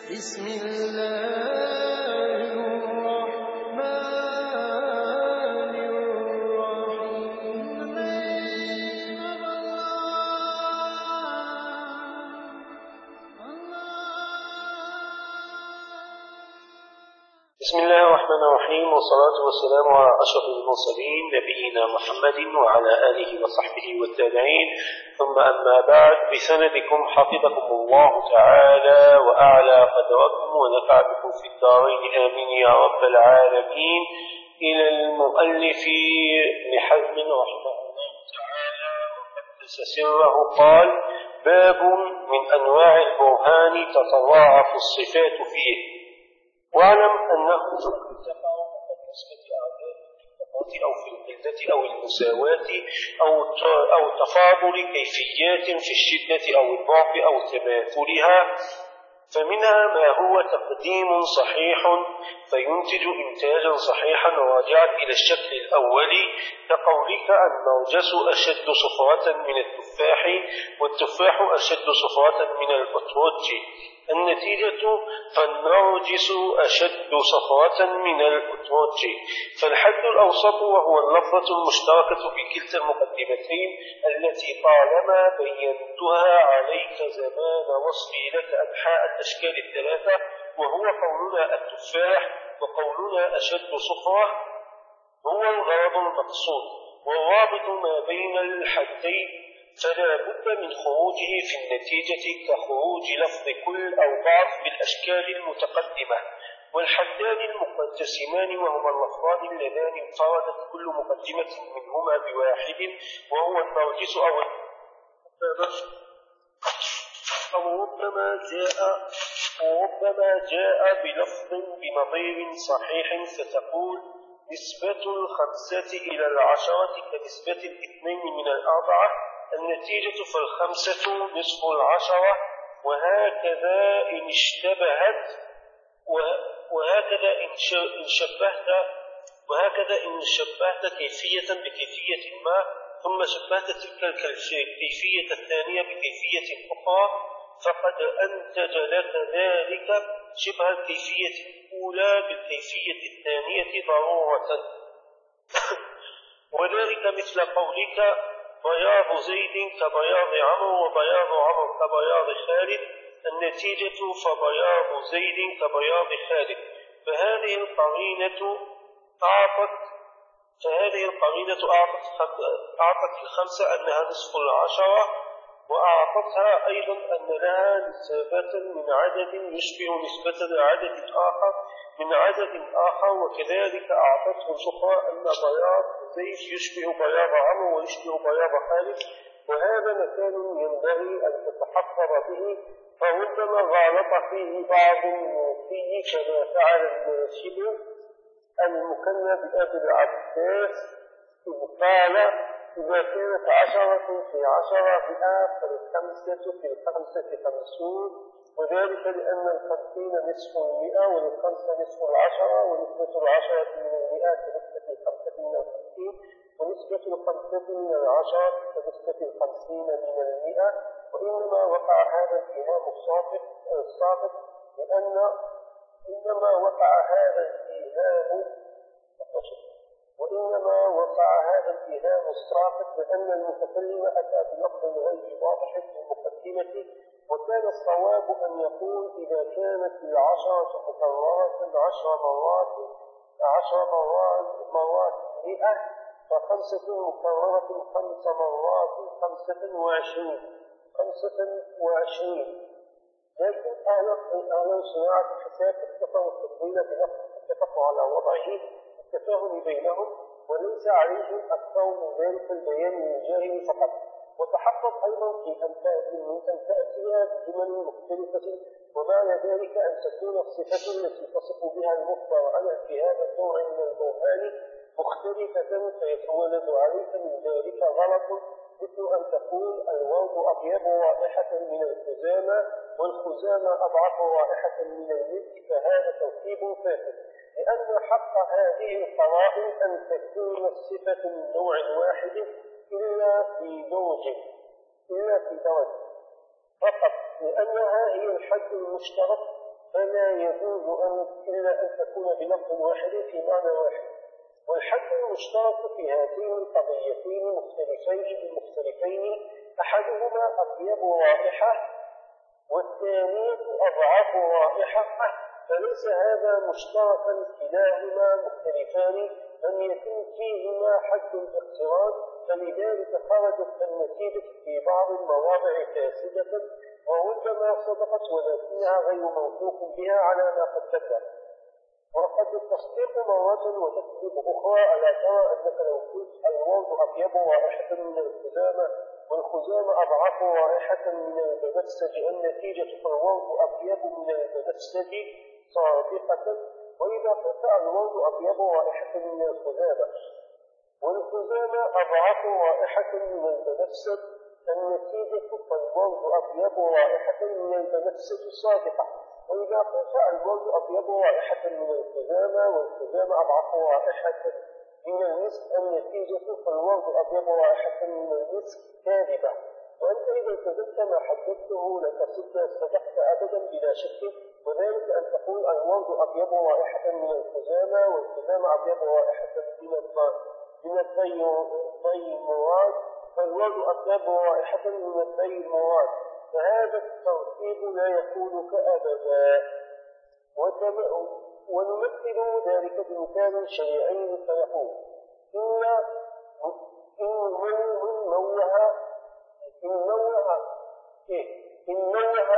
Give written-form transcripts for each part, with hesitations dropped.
بسم الله الرحمن الرحيم. بسم الله الرحمن الرحيم، والصلاة والسلام على أشرف المرسلين نبينا محمد وعلى آله وصحبه والتابعين، ثم أما بعد، بسندكم حفظكم الله تعالى وأعلى قدركم ونفع بكم في الدارين آمين يا رب العالمين، إلى المؤلف ابن حزم رحمه الله تعالى وقدس سره قال: باب من أنواع البرهان تتضاعف الصفات فيه. واعلم أنه قد تقع نسبة أعداد في أو في القلة أو المساواة أو تفاضل كيفيات في الشدة أو الضعف أو تماثلها، فمنها ما هو تقديم صحيح فينتج إنتاجا صحيحا راجعا إلى الشكل الأولي، كقولك النرجس أشد صفرة من التفاح والتفاح أشد صفرة من الأترج. النتيجة: فالنرجس أشد صفرة من الأترج. فالحد الأوسط وهو اللفظة المشتركة في كلتا المقدمتين التي طالما بينتها عليك زمان وصفي لك أنحاء الأشكال الثلاثة، وهو قولنا التفاح وقولنا أشد صفرة، هو الغرض المقصود والرابط ما بين الحدين، فلا بد من خروجه في النتيجة كخروج لفظ كل أو بعض بالأشكال المتقدمة. والحدان المقسمان وهما اللفظان اللذان انفردت كل مقدمة منهما بواحد، وهو النرجس أو ربما جاء بلفظ بنظير صحيح، فتقول: نسبة 5 إلى 10 كنسبة 2 من 4. النتيجة: فالخمسة نصف 10. وهكذا إن شبهت كيفية بكيفية ما، ثم شبهت تلك الكيفية الثانية بكيفية أخرى، فقد أنتج لك ذلك شبه الكيفية الأولى بالكيفية الثانية ضرورة. وذلك مثل قولك: بياض زيد كبياض عمرو وبياض عمرو كبياض خالد. النتيجة: فبياض زيد كبياض خالد. فهذه القرينة أعطت الخمسة أنها نصف 10، وأعطتها أيضا أن لها نسبة من عدد يشبه نسبة عدد آخر، وكذلك أعطته الأخرى أن بياض زيد يشبه بياض عمرو ويشبه بياض خالد. وهذا مكان ينبغي أن تتحفظ به، فربما غالط فيه بعض الموفي كما فعل المنشد المكنى بأبي العباس، إذ قال: إذا كانت 10 في 10 100 فالخمسة في 5 50، وذلك لأن 50 نصف 100 والخمسة نصف 10، ونسبة 10 من 100 كنسبة 5 من 50، ونسبة 5 من 10 كنسبة 50 من 100. وإنما وقع هذا الاتهام الصادق لأن المتكلم أتى بلفظ غير واضح في المقدمة، وكان الصواب أن يقول: إذا كانت 10 مكررة 10 مرات 100، ف5 مكررة 5 مرات 25. لكن أهل صناعة الحساب اتفقوا التفضيل اتفقوا على وضعه التفاهم بينهم، وليس عليهم أكثر من ذلك البيان للجاهل فقط. وتحقق أيضا من أن تأتيها بجمل مختلفة، ومعنى ذلك أن تكون الصفة التي تصف بها المخبر عنها في هذا النوع من البرهان مختلفة، فيتولد عليك من ذلك غلط، مثل أن تقول: الورد أطيب رائحة من الخزامة والخزامة أضعف رائحة من المسك، فهذا تركيب فاسد، لأن حق هذه القرائن أن تكون الصفة من نوع واحد إلا في درجة فقط، لأنها هي الحد المشترك فلا يجوز إلا أن تكون بلفظ واحد في معنى واحد. والحد المشترك في هاتين القضيتين المختلفين أحدهما أطيب رائحة والثانية أضعف رائحة، فليس هذا مشتركا كلاهما مختلفان لم يكن فيهما حد الاقتران، فلذلك خرجت النتيجة في بعض المواضع فاسدة وربما صدقت ولكنها غير موثوق بها على ما قد ذكر. وقد تصدق مرة وتكذب أخرى. ألا ترى أنك لو قلت الورد أطيب رائحة من الخزامة والخزامة أضعف رائحة من البنفسج، النتيجة فالورد أطيب من البنفسج صادقة. وإذا قلت الورد أطيب رائحة من الخزامة والخزامة أضعف رائحة من البنفسج، النتيجة فالورد أطيب رائحة من البنفسج صادقة. وإذا قلت الورد أطيب رائحة من الخزامة والخزامة أضعف رائحة من المسك، النتيجة فالورد أطيب رائحة من المسك كاذبة. وأنت إذا التزمت ما حدثته لك صدقت أبدا بلا شك، وذلك أن تقول الورد أطيب رائحة من الخزامة والخزامة أطيب رائحة من الطيمورات فالورد أطيب رائحة من الطيمورات، فهذا الترتيب لا يكونك أبدا. ونمثل ذلك بمثال شيئين فيقول إن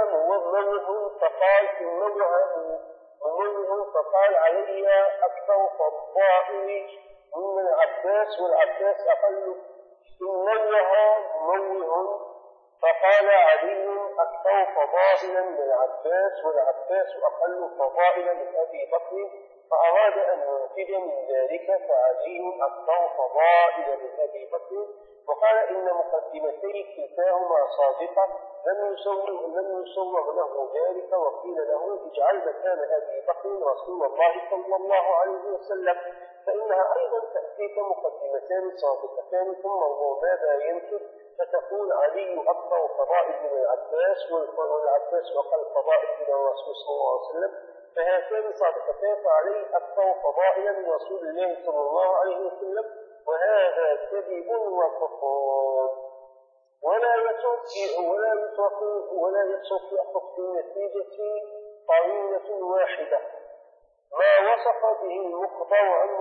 نوه فقال علي أكثر فضائل من العباس والعباس أقل. إن نوه فقال علي أكثر فضائلا من العباس والعباس أقل فضائلا من أبي بكر، فأراد أن ينتج من ذلك فعلي أكثر فضائلا من أبي بكر، وقال إن مقدمتي كلتاهما صادقة. لم يصور له ذلك وقيل له اجعل مكان أبي بكر رسول الله صلى الله عليه وسلم، فإنها أيضا تأتيك مقدمتان صادقتان، ثم هو ماذا ينتج فتقول علي أكثر فضائل من العباس والعباس أقل فضائل من الرسول صلى الله عليه وسلم، فهاتان صادقتان فعلي أكثر فضائلا من رسول الله صلى الله عليه وسلم، وهذا كذب وكفر. ولا يترك يحفظ في النتيجة قرينة واحدة ما وصف به المخبر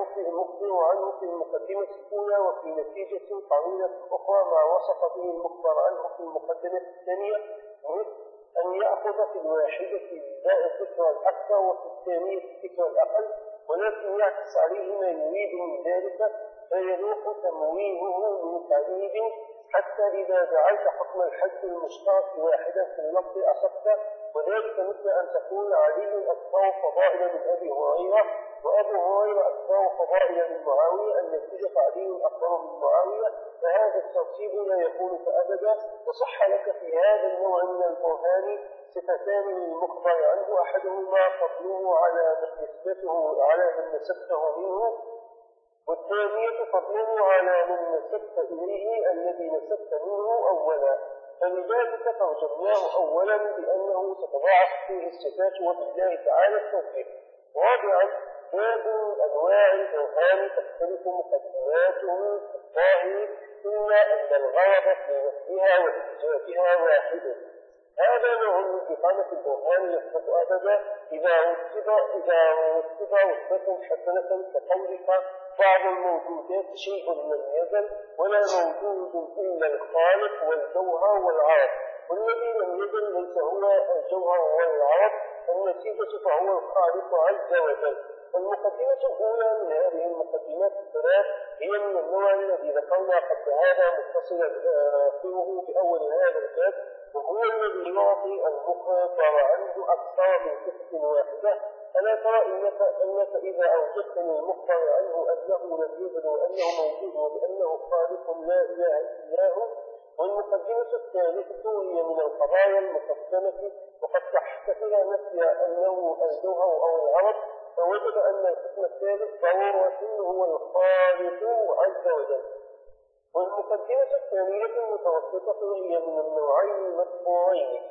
عنه في المقدمة الأولى، وفي نتيجة قرينة أخرى ما وصف به المخبر عنه في المقدمة الثانية، مثل أن يأخذ في الواحدة الفكرة الأكثر وفي الثانية الفكرة الأقل، ولكن يعكس عليه ما يريد من ذلك فيذوق تمويهه من قريب، حتى إذا جعلت حكم الحد المشترك واحدا في اللفظ أصبت. وذلك مثل أن تقول علي أكثر فضائلا من أبي هريرة وأبو هريرة أكثر فضائلا من معاوية، النتيجة علي أكثر من معاوية، فهذا الترتيب لا يكون أبدا. وصح لك في هذا النوع من البرهان صفتان للمخبر عنه، أحدهما فضله على من نسبته منه، والثانية فضله على من نسبت إليه الذي نسبت منه أولا، فلذلك ترجمناه أولا بأنه تتضاعف فيه الصفات وبالله تعالى التوفيق. رابعا باب أنواع البرهان تختلف مقدماته في الظاهر إلا أن الغرض في نفسها وإثباتها واحد. هذا نوع من إقامة البرهان يحدث أبدا إذا رتب رتبة حسنة كقولك بعض الموجودات شيء لم يزل ولا موجود إلا الخالق والجوهر والعرض، والذي لم يزل ليس هو الجوهر والعرض، النتيجة فهو الخالق عز وجل. المقدمة الأولى من هذه المقدمات الثلاث هي من النوع الذي ذكرنا قبل هذا متصلا آخره بأول هذا الباب، وهو الذي يعطي المخبر عنه أكثر من صفة واحدة. ألا ترى أنك إذا أوجدت للمخبر عنه أنه لم يزل وأنه موجود وبأنه خالق لا إله إلا هو. والمقدمة الثالثة هي من القضايا المقسمة، وقد تحتمل نفي أنه الجوهر أو العرض، فوجد أن القسم الثالث ضرورة هو الخالق عز وجل. والمقدمة الثانية المتوسطة هي من النوعين المذكورين،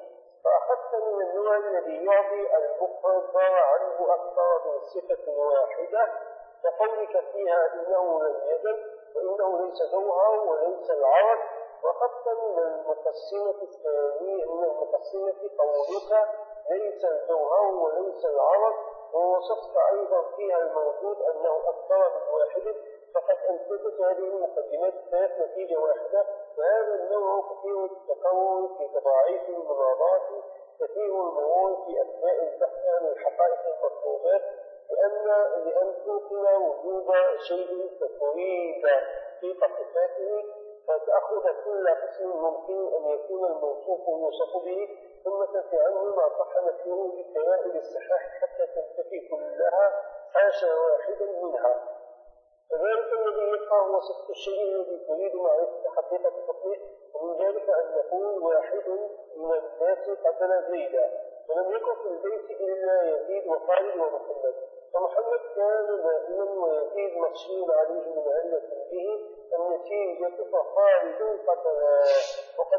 فأخذت من النوع الذي يعطي المفرد عنه أكثر من صفة واحدة كقولك فيها إنه لم يزل وإنه ليس جوهر وليس العرض. وأخذت من المقسمة الثانية من المقسمة قولك ليس الجوهر وليس العرض، ووصفت أيضا فيها الموجود أنه أكثر من واحد، فقد أنتجت هذه المقدمات ذات نتيجة واحدة. وهذا النوع كثير التكون في تضاعيف المناظرات، كثير المرور في أثناء البحث عن الحقائق المطلوبات، لأن توقن وجود شيء تريد حقيقة صفاته، فتأخذ كل قسم ممكن أن يكون الموصوف يوصف به، ثم تنفي عنه ما صح نفيه بالدلائل الصحاح حتى تنتفي كلها حاشا واحدا منها. فذلك الذي يبقى هو صفة الشيء الذي تريد معرفة حقيقة حكمه، ومن ذلك أن نقول واحد من الناس قتل زيدا، ولم يكن في البيت إلا يزيد وخالد ومحمد، فمحمد كان دائما ويزيد مخشي عليه من علة به، النتيجة فخالد قتلا. وقد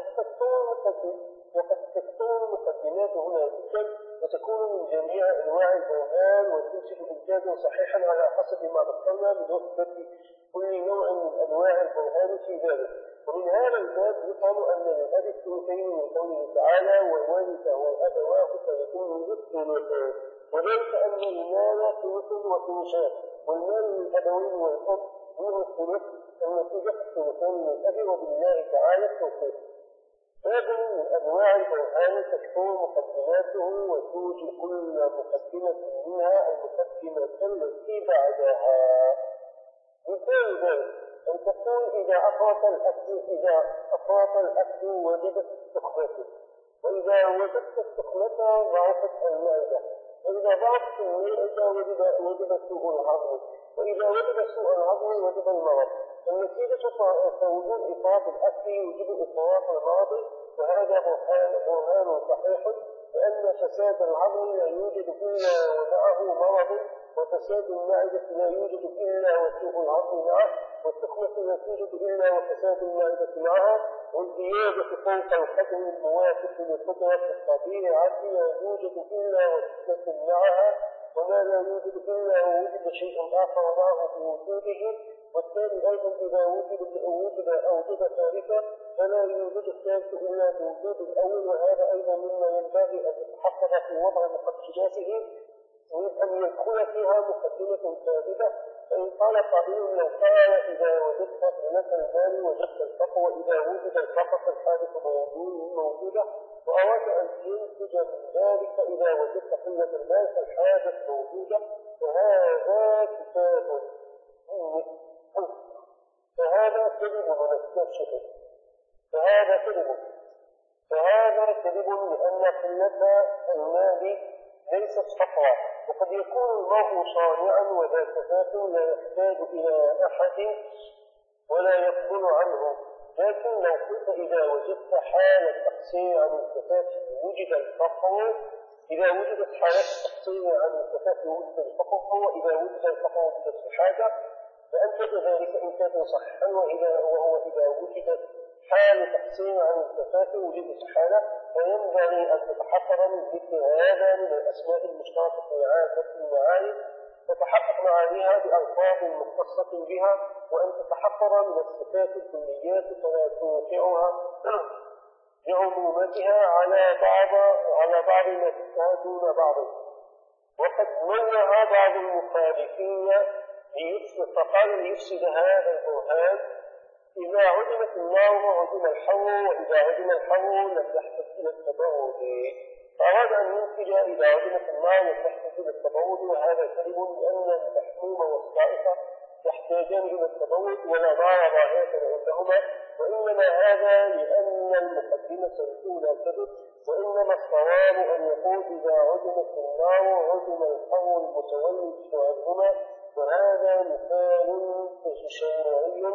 تكون المقدمات هنا جدا، وتكون من جميع أنواع البرهان، وتنتج إنتاجا صحيحا على حسب ما ذكرنا من وحدة كل نوع من أنواع البرهان في ذلك. ومن هذا الباب يفهم أن للأب الثلثين من قوله تعالى والوارث والأبواه فيكون الثلث، وذلك أن المال ثلث وثلثان، والمال للأبوين والأب منه الثلث، النتيجة الثلثان من الأب، وبالله تعالى التوفيق. هذا من أنواع البرهان تكون مقدماته، وتوجد كل مقدمة منها المقدمة التي بعدها. مثال ذلك أن تقول إذا أفرط الأكل وجبت السخنة، وإذا وجدت السخنة ضعفت المعدة، وإذا ضعفت المعدة وجب سوء الهضم، وإذا وجب سوء الهضم وجب المرض. النتيجة فوجود إفراط الأكل يوجب إفراط المرض، وهذا برهان صحيح، لأن فساد العظم لا يوجد إلا ومعه مرض، وفساد المعدة لا يوجد إلا وسوء العظم معه، والسخنة لا توجد إلا وفساد المعدة معها، والزيادة فوق القدر الموافق لقدرة الطبيعة لا يوجد إلا وسكنة معها، وما لا يوجد إلا ووجد شيء آخر معه بوجوده. والثاني أيضا إذا وجد أوجد ثالثا فلا يوجد الثالث إلا بوجود الأول، وهذا أيضا مما ينبغي أن يتحقق في وضع مقدماته، من أن يدخل فيها مقدمة ثابتة. فإن قال قائل لو قال إذا وجدت قلة المال وجدت الفقر، وإذا وجد الفقر فالحادث موجودة، وأراد أن ينتج من ذلك إذا وجدت قلة المال فالحادث موجودة، فهذا كتاب فهذا كذب ونستشهد فهذا كذب لأن قلة المال ليست فقرا، وقد يكون المرء صانعا وذا كفاة لا يحتاج إلى أحد ولا يقبل عنه. لكن لو قلت إذا وجدت حالة تقصير عن الكفاة وجد الفقر، إذا وجدت حالة تقصير عن الكفاة وجد الفقر، هو إذا وجد الفقر وجدت الحاجة، فأنتج ذلك إنتاجا صحيحا. وهو إذا وجدت حال تقصير عن الكفاة وجدت حالة، فينبغي أن تتحقق من ذكر هذا من الأسماء المشتركة في عادة المعاني، تتحقق معانيها بألفاظ مختصة بها، وأن تتحقق من الصفات الكليات فلا توقعها بعموماتها على بعض ما تشتهى دون بعض. وقد منع بعض المخالفين فقال ليفسد هذا البرهان إذا عدمت النار وعدم الحر، وإذا عدم الحر لم يحدث إلى التبرد، فأراد أن ينتج إذا عدمت النار لم يحدث إلى التبرد، وهذا كذب لأن المحموم والصائفة يحتاجان إلى التبرد ولا نار ظاهرة عندهما، وإنما هذا لأن المقدمة الأولى كذب، وإنما الصواب أن يقول إذا عدمت النار عدم الحر المتولد عنهما، وهذا مثال شرعي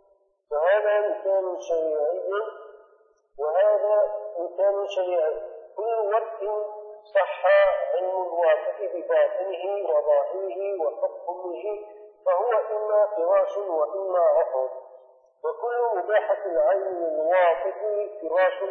كل وقت صح علم الواقع بباطنه وظاهره وحكمه، فهو إما فراش وإما عقد، وكل مباحة العين الواقع فراش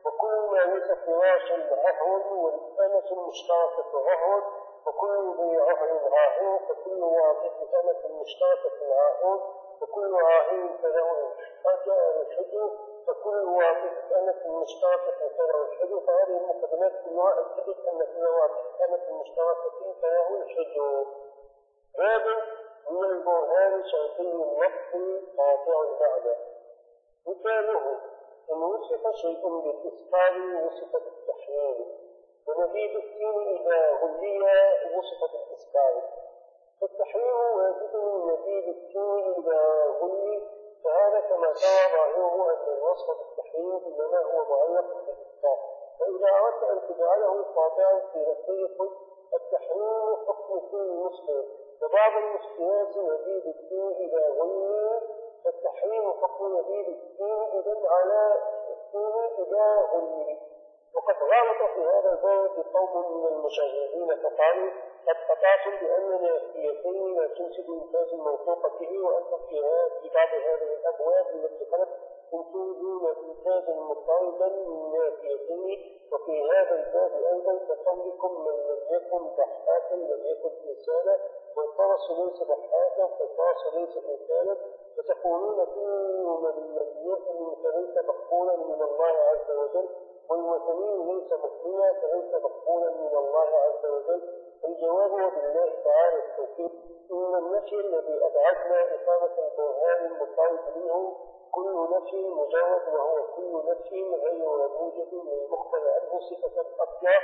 وكل ما ليس فراشا عهر والأمة المشتركة عهر وكل ذي عهر عاهر فكل واقف أمة مشتركة عاهر وكل عاهر فله الحجر فكل واقف أمة مشتركة فله الحجر. فهذه المقدمات كلها أكدت أن كل واقف أمة مشتركة فله الحجر. باب من البرهان شرطي النص قاطع المعنى. مثاله إن وصف شيء بالإسقاط وصف بالتحريم، ونبيذ السين إذا غلي وصف بالإسقاط، فالتحريم واجب من نبيذ السين إذا غلي، فهذا كما ترى ظاهره أن الوصف بالتحريم إنما هو معلق بالإسقاط. فإذا أردت أن تجعله قاطعا في نفسه التحريم حكم كل مسلم، وبعض المسلمات نبيذ السين إذا غلي، فالتحريم حكم نبيذ السين إذن على السين إذا غلي. وقد غلط في هذا الباب قوم من المشاهدين فقالوا قد قطعتم بأن نافيتين لا تنسب إنتاج الموثوق به، وأنتم في بعض هذه الأبواب التي قالت تنسبون إنتاجا مضطردا من نافيتين، وفي هذا الباب أيضا كقولكم من لم يكن ضحاكا لم يكن إنسانا، والفرس ليس ضحاكا فالفرس ليس إنسانا، فتقولون كل من لم يؤمن فليس مقبولا من الله عز وجل، والوثني ليس مؤمنا فليس مقبولا من الله عز وجل. الجواب وبالله تعالى التوفيق. إن النفي الذي أبعدنا إقامة البرهان المضطرد منه كل نفي مجرد، وهو كل نفي غير موجب للمخبر عنه صفة أصلا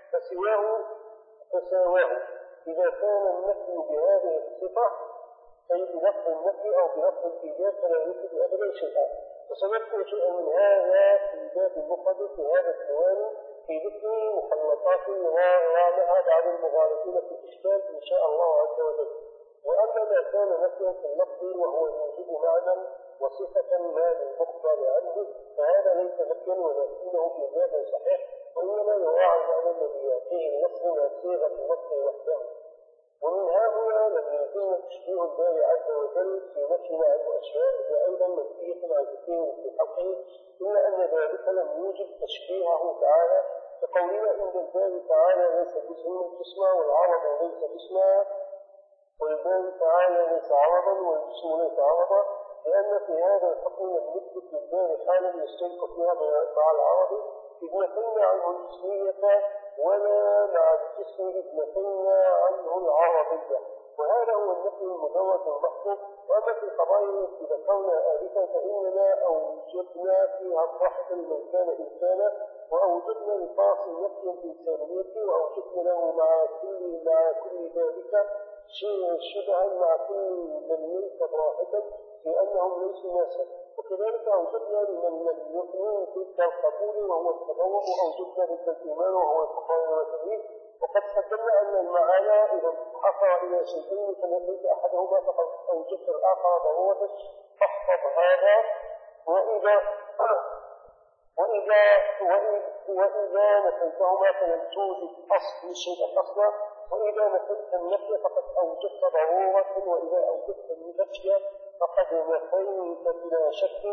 فسواه إذا كان النفي بهذه الصفة أي بلفظ النفي أو بلفظ الإيجاب فلا يفيد أبدا شيئا. وسنذكر شيئا من هذا في باب المفرد في هذا الديوان في ذكر مخلطات وراءها بعد المغالطين في الإشكال إن شاء الله عز وجل. وأما ما كان نفيا في اللفظ وهو يوجب معنى وصفة ما للمخبر عنه فهذا ليس نفيا ولكنه في باب صحيح، وإنما يراعى المعنى الذي يأتيه النص ما صيغة النص وحده. ومن هؤلاء الذي يكون تشبيه الله عز وجل في نفي عن أشياء هي أيضا منفية عن كثير في حقه، إلا أن ذلك لم يوجب تشبيهه تعالى، كقولنا عند الله تعالى ليس جسم جسما والعرض ليس جسما، والبال تعالى ليس عرضا والجسم ليس عرضا، لأن في هذا الحكم لم يثبت للبال حالا يشترك فيها مع العرض إذ نفينا عنه الجسمية، ولا مع الجسم إذ نفينا عنه العرضية، وهذا هو النفي المجرد المحض. وأما في القضايا التي ذكرنا آلفا فإننا أوجدنا فيها الضحك لمن كان إنسانا، وأوجدنا لفاصل نفي الإنسانية، وأوجدنا له مع كل ذلك شبها مع كل من ليس ضاحكا لأنهم ليسوا ناسا، وكذلك أوجدنا لمن لم يؤمن تلك القبول وهو التبوء، وأوجدنا ضد الإيمان وهو الكفار والتكذيب. وقد قدمنا أن المعاني إذا حصل إلى شيئين فنفيت أحدهما فقد أوجدت الآخر ضرورة، فاحفظ هذا. وإذا نفيتهما فلم توجد أصل الشيء أصلا، وإذا نفيت النفي فقد أوجدت ضرورة، وإذا أوجدت النفي فقد نفيت بلا شك،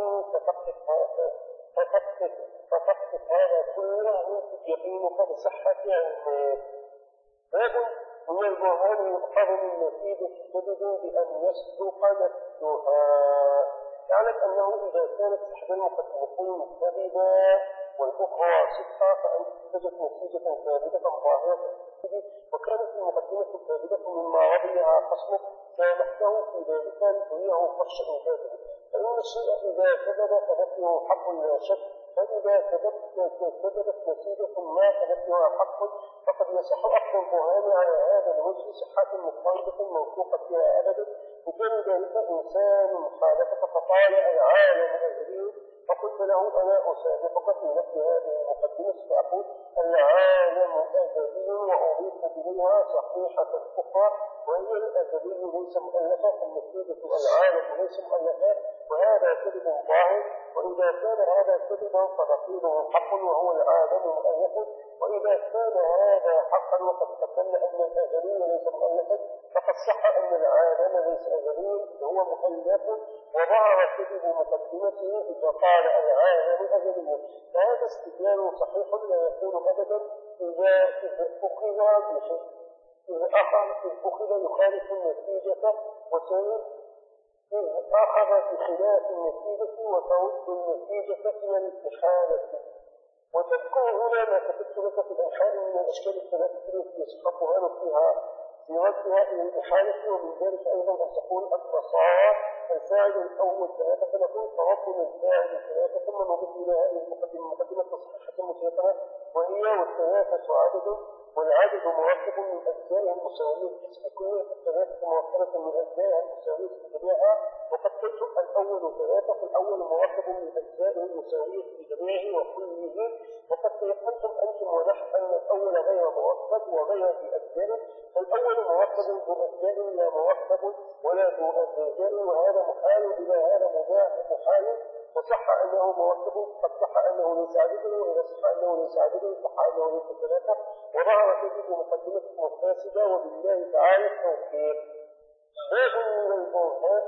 فقد هذا كله يقينك بصحة علمك. باب من البرهان يؤخذ من نتيجة الكذب بأن يصدق نفسها. يعلم أنه إذا كانت إحدى المقدمتين كذبا والأخرى صدقا فأنتجت نتيجة كاذبة ظاهرة الكذب، وكانت المقدمة الكاذبة مما رضيها خصمك سامحته في ذلك لتريه فرش إنجازه، فإن الشيء إذا كذب فنفيه حق لا شك، فإذا كذبت نتيجة ما فنفيها حق، فقد يصح أخذ البرهان على هذا الوجه صحة مضطردة موثوقة فيها أبدا. وكان ذلك إنسان مخالفة فقال العالم أزلي، فقلت له أنا أسابقك في نفس هذه المقدمة فأقول العالم أزلي وأضيف إليها صحيحة أخرى وهي الأزلي ليس مؤلفة، فالنتيجة العالم ليس مؤلفة، وهذا كذب ظاهر. وإذا كان هذا كذبا فنقيله حق وهو العالم مؤلف، وإذا كان هذا حقا وقد قدمنا أن الأزلي ليس مؤلفا فقد صح أن العالم ليس أزلي هو مؤلف، وظهر كذب مقدمته إذا قال العالم أزلي، فهذا استدلال صحيح لا يكون أبدا إذا أخذ بشيء، إذا أخذ يخالف النتيجة وسيء، إذ أخذ بخلاف النتيجة وترد النتيجة إلى الإحالة. وتذكر هنا ما كتبت لك في الإحالة من الأشكال الثلاثة التي يسقطها فيها في ردها إلى الإحالة، ومن ذلك أيضا أن تقول التصاعد الفاعل الأول ثلاثة، فنقول ترد الفاعل ثلاثة، ثم نضيف إلى هذه المقدمة الصحيحة المتيقنة وهي والثلاثة عدد، والعدد مركب من أجزاء مساوية كلها، الثلاثة مركبة من أجزاء مساوية بجميعها، وقد قلت الأول ثلاثة، فالأول مركب من أجزاء مساوية بجميعه وكله، وقد تيقنتم أنتم ونحن أن الأول غير مركب وغير في أجزاء، فالأول مركب ذو أجزاء لا مركب ولا ذو أجزاء، وهذا محال إلى هذا محال، وصح أنه مركب قد صح أنه ليس عددا، وإذا صح أنه ليس عددا صح أنه ليس ثلاثة، وظهر تجد مقدمة فاسدة، وبالله تعالى التوفيق. باب من البرهان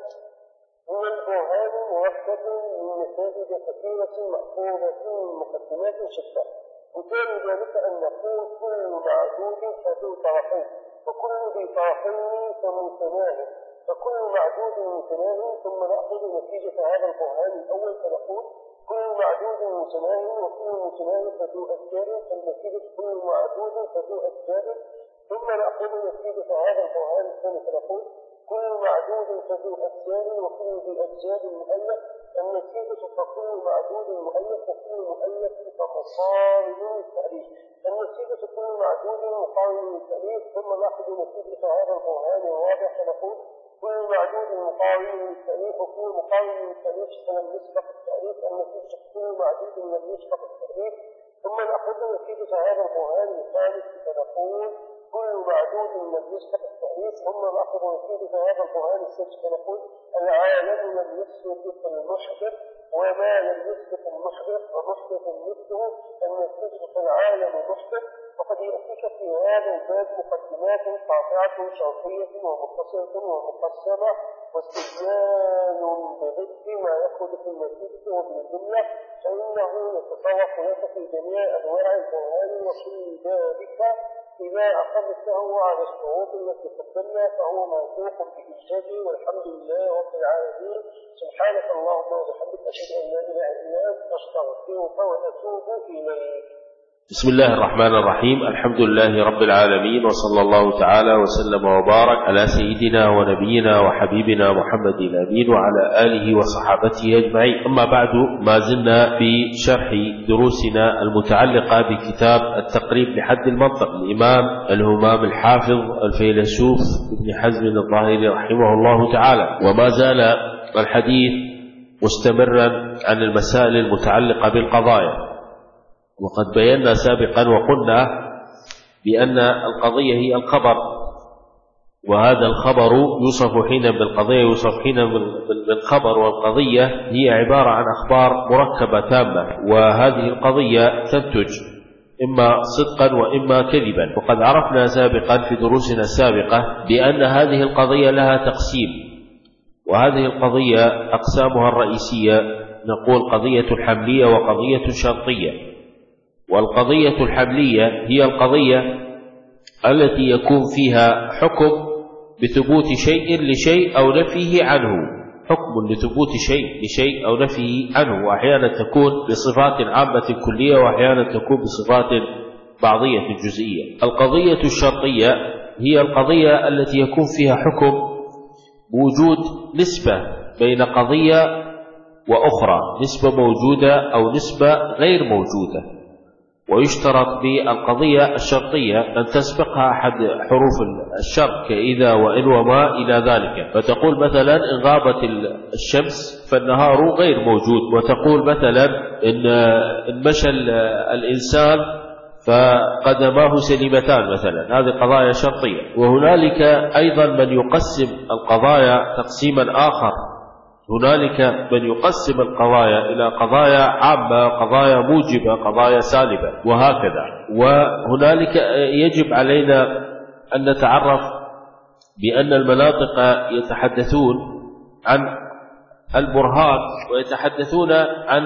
مركب من نتائج كثيرة محفوظة من مقدمات شتى، وكان ذلك أن نقول كل معدود فذو طرفين، وكل ذي طرفين فمتناهي، فكل معدود متناهي، ثم نأخذ نتيجة هذا البرهان الأول فنقول كل معدود متناهي، وكل متناهي فذو أجزاء، فالنتيجة كل معدود فذو أجزاء، ثم نأخذ نتيجة هذا البرهان الثاني فنقول كل معدود فذو أجزاء، وكل ذي أجزاء مؤلف، النتيجة فكل معدود مؤلف، وكل مؤلف فمقارن للتأليف، النتيجة كل معدود مقارن للتأليف، ثم نأخذ نتيجة هذا البرهان الرابع فنقول كل معدود مقارن للتأليف، وكل مقارن للتأليف فلم يسبق التأليف، النتيجة كل معدود لم يسبق التأليف، ثم نأخذ نتيجة هذا البرهان الثالث فنقول كل معدود لم يسبق التأليف، ثم نأخذ نتيجة هذا البرهان السادس فنقول العالم لم يسبق المحدث، وما لم يسبق المحدث ومحدث مثله، النتيجة العالم محدث. وقد يأتيك في هذا الباب مقدمات قاطعة شرطية ومتصلة ومقسمة واستدلال بضد ما يخرج في النتيجة وبالجملة، فإنه يتصرف لك في جميع أنواع البرهان، وكل ذلك إذا أخذته على الشروط التي قدمنا فهو موثوق بإجازته، والحمد لله رب العالمين. سبحانك اللهم وبحمدك أشهد أن لا إله إلا أنت أستغفرك وأتوب إليك. بسم الله الرحمن الرحيم، الحمد لله رب العالمين، وصلى الله تعالى وسلم وبارك على سيدنا ونبينا وحبيبنا محمد الأمين وعلى آله وصحابته أجمعين. أما بعد، ما زلنا في شرح دروسنا المتعلقة بكتاب التقريب لحد المنطق الإمام الهمام الحافظ الفيلسوف ابن حزم الظاهري رحمه الله تعالى، وما زال الحديث مستمرا عن المسائل المتعلقة بالقضايا. وقد بينا سابقا وقلنا بأن القضية هي الخبر، وهذا الخبر يوصف حينا بالقضية، يوصف حينا بالخبر، والقضية هي عبارة عن أخبار مركبة تامة، وهذه القضية تنتج إما صدقا وإما كذبا. وقد عرفنا سابقا في دروسنا السابقة بأن هذه القضية لها تقسيم، وهذه القضية أقسامها الرئيسية نقول قضية حملية وقضية شرطية. والقضية الحملية هي القضية التي يكون فيها حكم بثبوت شيء لشيء أو نفيه عنه، حكم لثبوت شيء لشيء أو نفيه عنه، وأحيانا تكون بصفات عامة كلية، وأحيانا تكون بصفات بعضية جزئية. القضية الشرطية هي القضية التي يكون فيها حكم بوجود نسبة بين قضية وأخرى، نسبة موجودة أو نسبة غير موجودة. ويشترط بالقضية الشرطية أن تسبقها أحد حروف الشرط كإذا وإن وما إلى ذلك، فتقول مثلا إن غابت الشمس فالنهار غير موجود، وتقول مثلا إن مشى الإنسان فقدماه سليمتان مثلا، هذه قضايا شرطية. وهنالك أيضا من يقسم القضايا تقسيما آخر، هنالك من يقسم القضايا إلى قضايا عامة، قضايا موجبة، قضايا سالبة، وهكذا. وهنالك يجب علينا أن نتعرف بأن المناطق يتحدثون عن البرهان ويتحدثون عن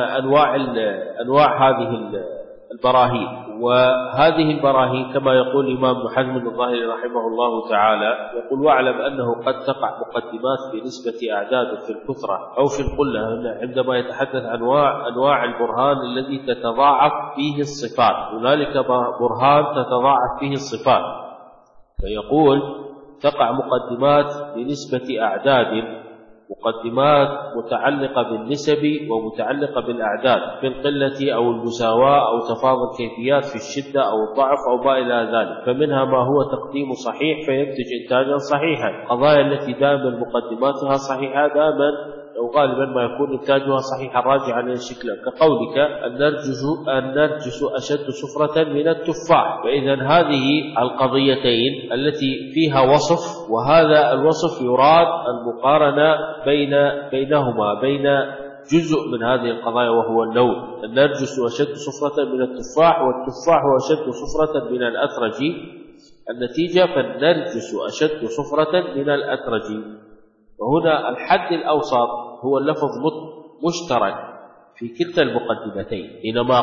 أنواع هذه البراهين. وهذه البراهين كما يقول الإمام ابن حزم الظاهري رحمه الله تعالى يقول: واعلم أنه قد تقع مقدمات بنسبة أعداد في الكثرة أو في القلة عندما يتحدث عن أنواع البرهان الذي تتضاعف فيه الصفات. هنالك برهان تتضاعف فيه الصفات، فيقول تقع مقدمات بنسبة أعداد، مقدمات متعلقة بالنسب ومتعلقة بالأعداد في القلة أو المساواة أو تفاضل كيفيات في الشدة أو الضعف أو ما إلى ذلك. فمنها ما هو تقديم صحيح فينتج إنتاجا صحيحا. القضايا التي دائما مقدماتها صحيحة دائما أو غالبا ما يكون إنتاجها صحيحا راجعا للشكل، كقولك النرجس أشد صفرة من التفاح. فإذا هذه القضيتين التي فيها وصف، وهذا الوصف يراد المقارنة بينهما، بين جزء من هذه القضايا وهو اللون. النرجس أشد صفرة من التفاح، والتفاح أشد صفرة من الأترج. النتيجة فالنرجس أشد صفرة من الأترج. وهنا الحد الأوسط هو اللفظ مشترك في كلتا المقدمتين. حينما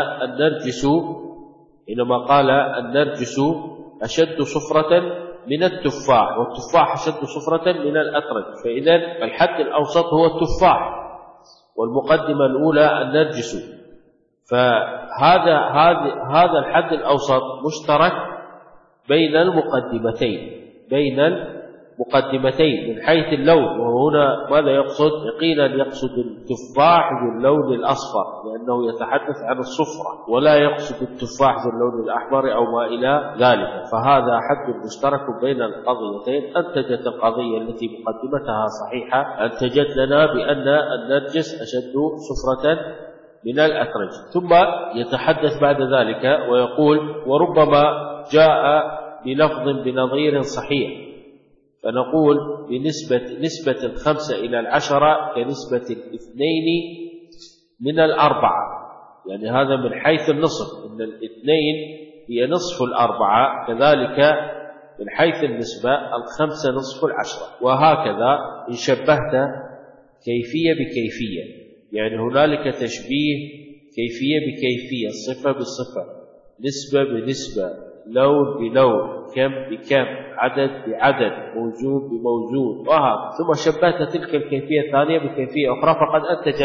قال النرجس أشد صفرة من التفاح، والتفاح أشد صفرة من الأترج، فإذا الحد الأوسط هو التفاح، والمقدمة الأولى النرجس. فهذا الحد الأوسط مشترك بين المقدمتين من حيث اللون. وهنا ماذا يقصد؟ يقينا يقصد التفاح باللون الأصفر لأنه يتحدث عن الصفرة، ولا يقصد التفاح باللون الأحمر أو ما إلى ذلك. فهذا حد مشترك بين القضيتين. أنتجت القضية التي مقدمتها صحيحة أنتجت لنا بأن النرجس أشد صفرة من الأترج. ثم يتحدث بعد ذلك ويقول: وربما جاء بلفظ بنظير صحيح، فنقول نسبة 5 إلى 10 كنسبة 2 من 4. يعني هذا من حيث النصف، إن 2 هي نصف 4، كذلك من حيث النسبة 5 نصف 10. وهكذا إن شبهت كيفية بكيفية، يعني هنالك تشبيه كيفية بكيفية، صفة بالصفة، نسبة بنسبة، لون بلون، كم بكم، عدد بعدد، موجود بموجود، وهذا. ثم شبهت تلك الكيفية الثانية بكيفية أخرى، فقد أنتج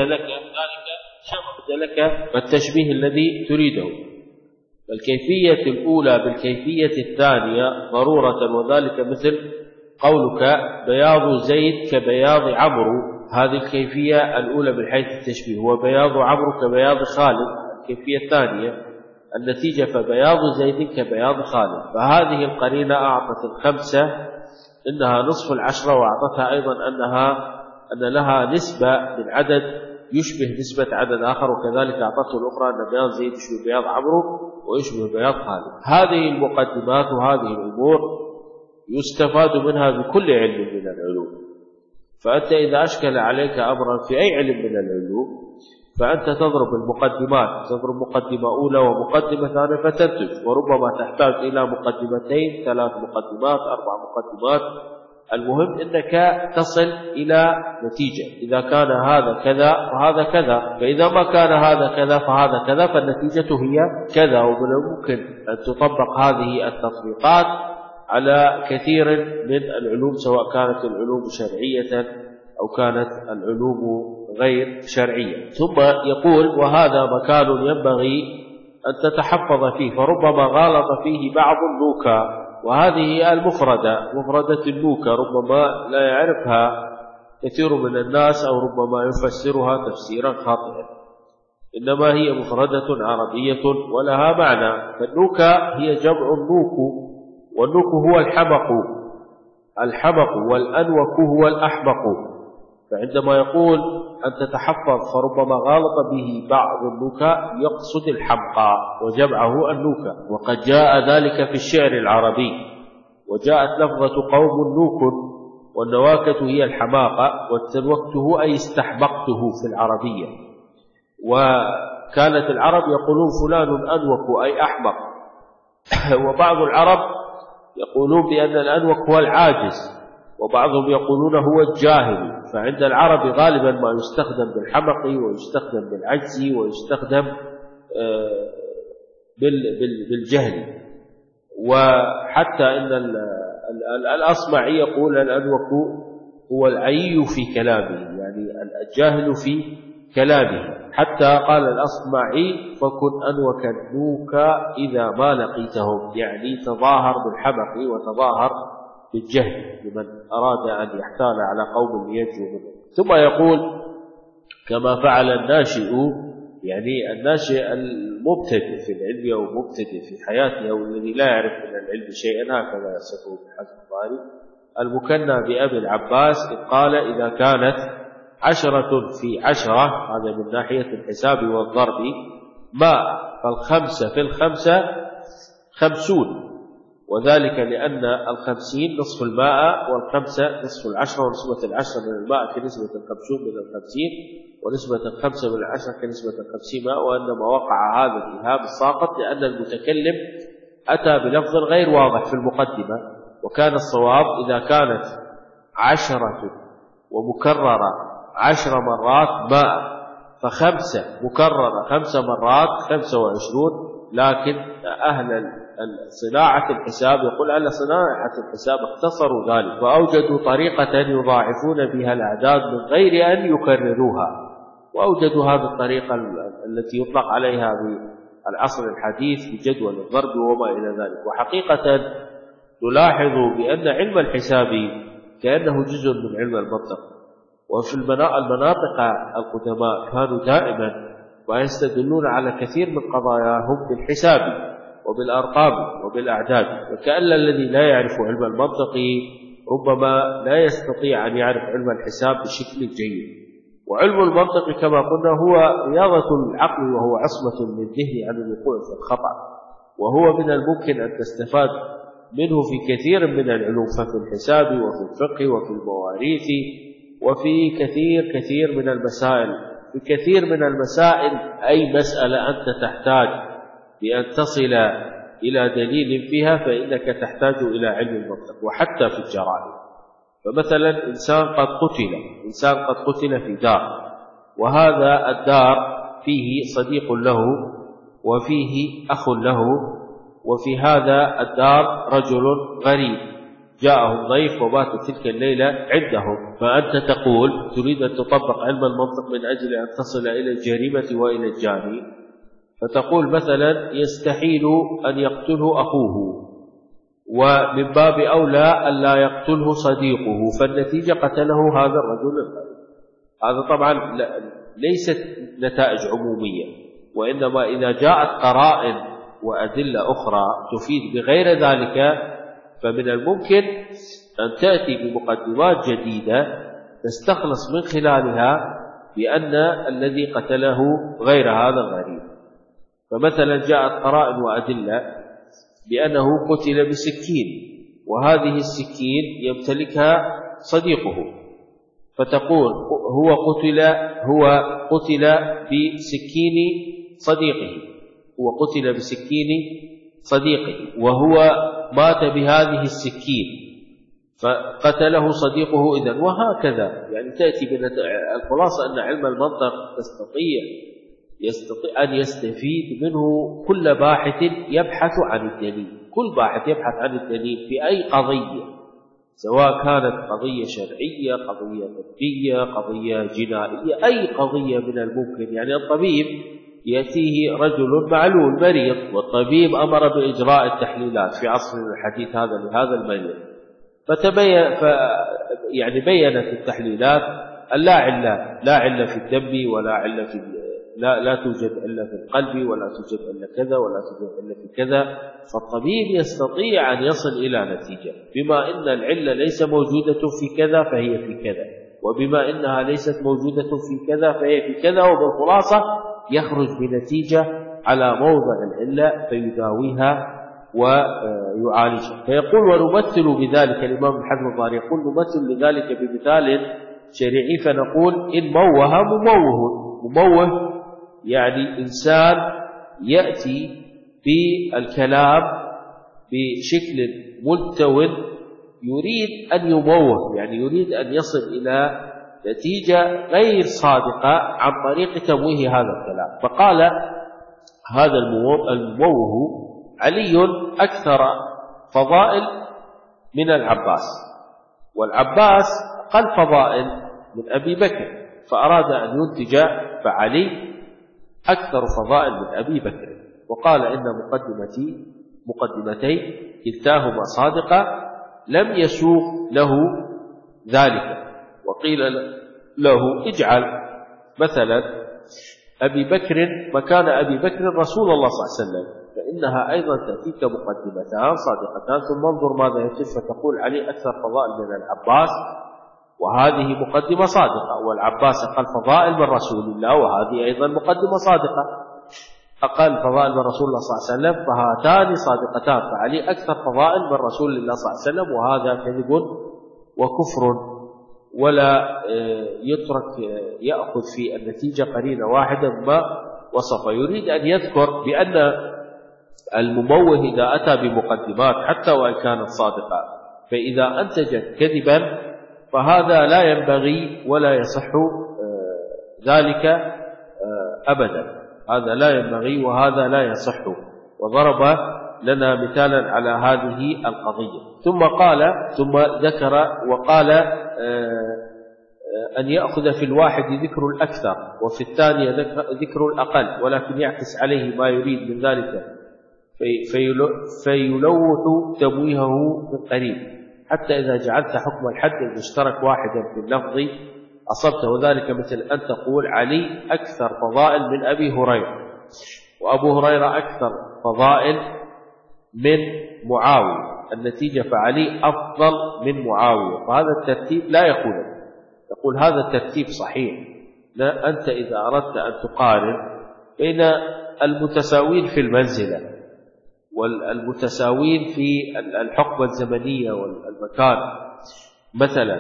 لك التشبيه الذي تريده. الكيفية الأولى بالكيفية الثانية ضرورة، وذلك مثل قولك بياض زيد كبياض عمرو، هذه الكيفية الأولى من حيث التشبيه، وبياض عمرو كبياض خالد الكيفية الثانية. النتيجة فبياض زيد كبياض خالد. فهذه القرينة أعطت 5 إنها نصف 10، وأعطتها أيضا أن لها نسبة من عدد يشبه نسبة عدد آخر، وكذلك أعطته الأخرى أن بياض زيد يشبه بياض عمرو ويشبه بياض خالد. هذه المقدمات وهذه الأمور يستفاد منها بكل علم من العلوم. فأنت إذا أشكل عليك أمرا في أي علم من العلوم فأنت تضرب المقدمات، تضرب مقدمة أولى ومقدمة ثانية فتنتج، وربما تحتاج إلى مقدمتين، 3 مقدمات، 4 مقدمات. المهم أنك تصل إلى نتيجة. إذا كان هذا كذا فهذا كذا، فإذا ما كان هذا كذا فهذا كذا، فالنتيجة هي كذا. ومن الممكن أن تطبق هذه التطبيقات على كثير من العلوم، سواء كانت العلوم شرعية أو كانت العلوم غير شرعية. ثم يقول: وهذا مكان ينبغي أن تتحفظ فيه، فربما غالط فيه بعض النوكة. وهذه المفردة، مفردة النوكة، ربما لا يعرفها كثير من الناس، أو ربما يفسرها تفسيرا خاطئا، إنما هي مفردة عربية ولها معنى. فالنوكة هي جمع النوك، والنوك هو الحمق، والأنوك هو الأحمق. فعندما يقول أن تتحفظ فربما غالط به بعض النوكة يقصد الحمقى وجمعه النوكة. وقد جاء ذلك في الشعر العربي، وجاءت لفظة قوم نوك، والنواكة هي الحماقة، والتنوكته أي استحبقته في العربية. وكانت العرب يقولون فلان أنوك أي أحمق. وبعض العرب يقولون بأن الأنوك هو العاجز، وبعضهم يقولون هو الجاهل. فعند العرب غالبا ما يستخدم بالحمق ويستخدم بالعجز ويستخدم بالجهل. وحتى إن الأصمعي يقول الأنوك هو العي في كلامه، يعني الجاهل في كلامه. حتى قال الأصمعي فكن أنوك النوك إذا ما لقيتهم، يعني تظاهر بالحمق وتظاهر بالجهل لمن أراد أن يحتال على قوم لينجو منه. ثم يقول كما فعل الناشئ، يعني الناشئ المبتدئ في العلم أو مبتدئ في حياته أو الذي لا يعرف من العلم شيئا، هكذا يصفه بحسب الظاهر، المكنى بأبي العباس قال إذا كانت 10 في 10، هذا من ناحية الحساب والضرب، ماء فالخمسة في الخمسة 50، وذلك لأن 50 نصف الماء والخمسة نصف العشرة، ونسبة 10 من الماء كنسبة 50 من 50، ونسبة 5 من 10 كنسبة 50 ماء. وإنما وقع هذا الإيهام الساقط لأن المتكلم أتى بلفظ غير واضح في المقدمة، وكان الصواب إذا كانت 10 ومكررة 10 مرات ماء ف5 مكررة 5 مرات 25. لكن أهل صناعة الحساب يقول أهل صناعة الحساب اختصروا ذلك وأوجدوا طريقة يضاعفون بها الأعداد من غير أن يكرروها، وأوجدوا هذه الطريقة التي يطلق عليها بالعصر الحديث بجدول الضرب وما إلى ذلك. وحقيقة نلاحظ بأن علم الحساب كأنه جزء من علم المنطق، وفي المناطق القدماء كانوا دائما ما يستدلون على كثير من قضاياهم بالحساب وبالأرقام وبالأعداد، وكأن الذي لا يعرف علم المنطق ربما لا يستطيع أن يعرف علم الحساب بشكل جيد. وعلم المنطق كما قلنا هو رياضة العقل، وهو عصمة للذهن عن الوقوع في الخطأ، وهو من الممكن أن تستفاد منه في كثير من العلوم، ففي الحساب وفي الفقه وفي المواريث وفي كثير من المسائل. في كثير من المسائل أي مسألة أنت تحتاج بأن تصل إلى دليل فيها فإنك تحتاج إلى علم المنطق. وحتى في الجرائم، فمثلا إنسان قد قتل في دار، وهذا الدار فيه صديق له وفيه أخ له، وفي هذا الدار رجل غريب جاءهم ضيف وبات تلك الليلة عندهم، فأنت تقول تريد أن تطبق علم المنطق من أجل أن تصل إلى الجريمة وإلى الجاني، فتقول مثلا يستحيل أن يقتله أخوه، ومن باب أولى أن لا يقتله صديقه، فالنتيجة قتله هذا الرجل الغريب. هذا طبعا ليست نتائج عمومية، وإنما إذا جاءت قرائن وأدلة أخرى تفيد بغير ذلك فمن الممكن أن تأتي بمقدمات جديدة تستخلص من خلالها بأن الذي قتله غير هذا الغريب. فمثلا جاءت قرائن وأدلة بأنه قتل بسكين، وهذه السكين يمتلكها صديقه، فتقول هو قتل بسكين صديقه، وهو مات بهذه السكين فقتله صديقه إذن، وهكذا. يعني تأتي الخلاصة أن علم المنطق يستطيع أن يستفيد منه كل باحث يبحث عن الدليل، كل باحث يبحث عن الدليل في أي قضية، سواء كانت قضية شرعية، قضية طبية، قضية جنائية، أي قضية من الممكن. يعني الطبيب يأتيه رجل معلول مريض، والطبيب أمر بإجراء التحليلات في عصرنا الحديث هذا لهذا المريض، يعني بيّنت التحليلات لا علة في الدم، ولا علة في لا توجد علة في القلب، ولا توجد علة كذا، ولا توجد علة في كذا. فالطبيب يستطيع أن يصل إلى نتيجة، بما إن العلة ليس موجودة في كذا فهي في كذا، وبما إنها ليست موجودة في كذا فهي في كذا، وبالخلاصة يخرج بنتيجة على موضع العلة فيداويها ويعالجها. فيقول ونمثل بذلك، الإمام الحافظ الطبري يقول نمثل لذلك بمثال شرعي، فنقول إن موه مموه يعني إنسان يأتي بالكلام بشكل ملتو يريد أن يموه، يعني يريد أن يصل إلى نتيجة غير صادقة عن طريق تمويه هذا الكلام، فقال هذا المموه علي أكثر فضائل من العباس، والعباس أقل فضائل من أبي بكر، فأراد أن ينتج فعلي أكثر فضائل من أبي بكر، وقال إن مقدمتي كلتاهما صادقة، لم يسوق له ذلك. وقيل له اجعل مثلا أبي بكر مكان أبي بكر رسول الله صلى الله عليه وسلم، فإنها أيضا تأتيك مقدمتان صادقتان، ثم انظر ماذا يتم، فتقول علي أكثر فضائل من العباس، وهذه مقدمة صادقة، والعباس أقل فضائل من رسول الله، وهذه أيضا مقدمة صادقة، أقل فضائل من رسول الله صلى الله عليه وسلم، فهاتان صادقتان، فعلي أكثر فضائل من رسول الله صلى الله عليه وسلم، وهذا كذب وكفر، ولا يترك يأخذ في النتيجة قرينة واحدة ما وصف. يريد أن يذكر بأن المموه إذا أتى بمقدمات حتى وإن كانت صادقة فإذا أنتجت كذبا فهذا لا ينبغي ولا يصح ذلك أبدا، هذا لا ينبغي وهذا لا يصح. وضرب لنا مثالا على هذه القضية. ثم ذكر وقال أن يأخذ في الواحد ذكر الأكثر وفي الثانية ذكر الأقل، ولكن يعكس عليه ما يريد من ذلك فيلوح تمويهه من قريب، حتى إذا جعلت حكم الحد المشترك واحدا في اللفظ أصبت، وذلك مثل أن تقول علي أكثر فضائل من أبي هريرة، وأبو هريرة أكثر فضائل من معاوية، النتيجة فعلي أفضل من معاوية، فهذا الترتيب لا يكون. تقول هذا الترتيب صحيح، لا، أنت إذا أردت أن تقارن بين المتساوين في المنزلة والمتساوين في الحقبة الزمنية والمكان مثلا،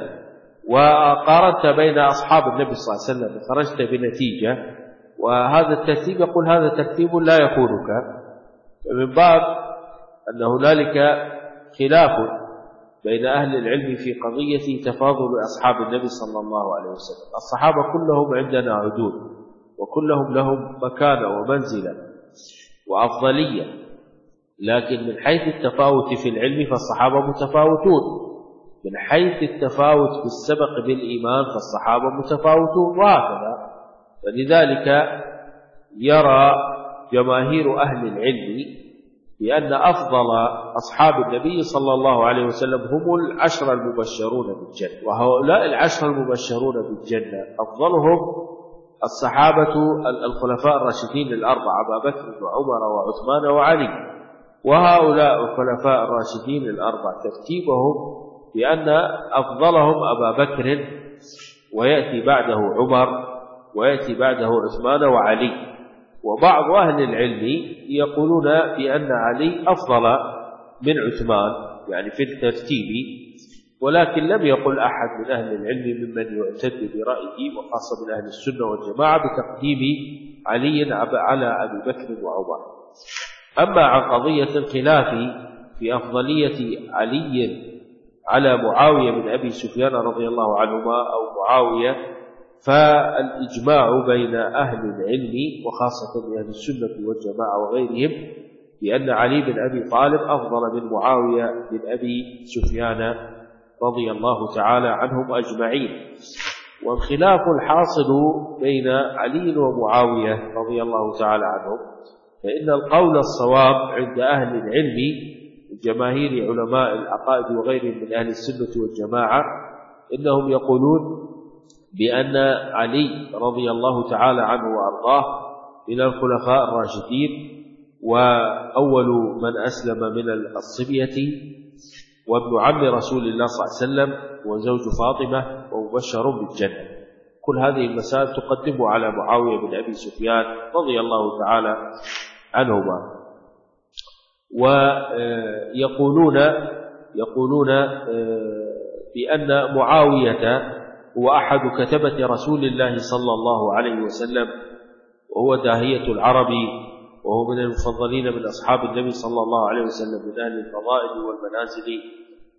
وقارنت بين أصحاب النبي صلى الله عليه وسلم خرجت بنتيجة، وهذا الترتيب يقول هذا ترتيب لا يخونك، من باب أن هنالك خلاف بين أهل العلم في قضية تفاضل أصحاب النبي صلى الله عليه وسلم. الصحابة كلهم عندنا عدود، وكلهم لهم مكانة ومنزلة وأفضلية، لكن من حيث التفاوت في العلم فالصحابة متفاوتون، من حيث التفاوت في السبق بالإيمان فالصحابة متفاوتون، وهكذا. فلذلك يرى جماهير أهل العلم بأن أفضل أصحاب النبي صلى الله عليه وسلم هم العشر المبشرون بالجنة، وهؤلاء العشر المبشرون بالجنة أفضلهم الصحابة الخلفاء الراشدين الأربعة أبا بكر وعمر وعثمان وعلي، وهؤلاء الخلفاء الراشدين الأربعة ترتيبهم بأن أفضلهم أبا بكر، ويأتي بعده عمر، ويأتي بعده عثمان وعلي. وبعض أهل العلم يقولون بأن علي أفضل من عثمان يعني في الترتيب، ولكن لم يقل أحد من أهل العلم ممن يعتد برأيه وخاصة من أهل السنة والجماعة بتقديم علي على أبي بكر وعمر. أما عن قضية الخلاف في أفضلية علي على معاوية من أبي سفيان رضي الله عنهما أو معاوية، فالإجماع بين أهل العلم وخاصة من أهل السنة والجماعة وغيرهم بأن علي بن أبي طالب أفضل من معاوية بن أبي سفيان رضي الله تعالى عنهم أجمعين. والخلاف الحاصل بين علي ومعاوية رضي الله تعالى عنهم، فإن القول الصواب عند أهل العلم جماهير علماء العقائد وغيرهم من أهل السنة والجماعة إنهم يقولون بأن علي رضي الله تعالى عنه وأرضاه من الخلفاء الراشدين، وأول من أسلم من الصبية، وابن عم رسول الله صلى الله عليه وسلم، وزوج فاطمة، ومبشر بالجنة. كل هذه المسائل تقدم على معاوية بن أبي سفيان رضي الله تعالى عنهما. ويقولون بأن معاوية هو أحد كتبة رسول الله صلى الله عليه وسلم، وهو داهية العرب، وهو من المفضلين من أصحاب النبي صلى الله عليه وسلم من أهل الفضائل والمنازل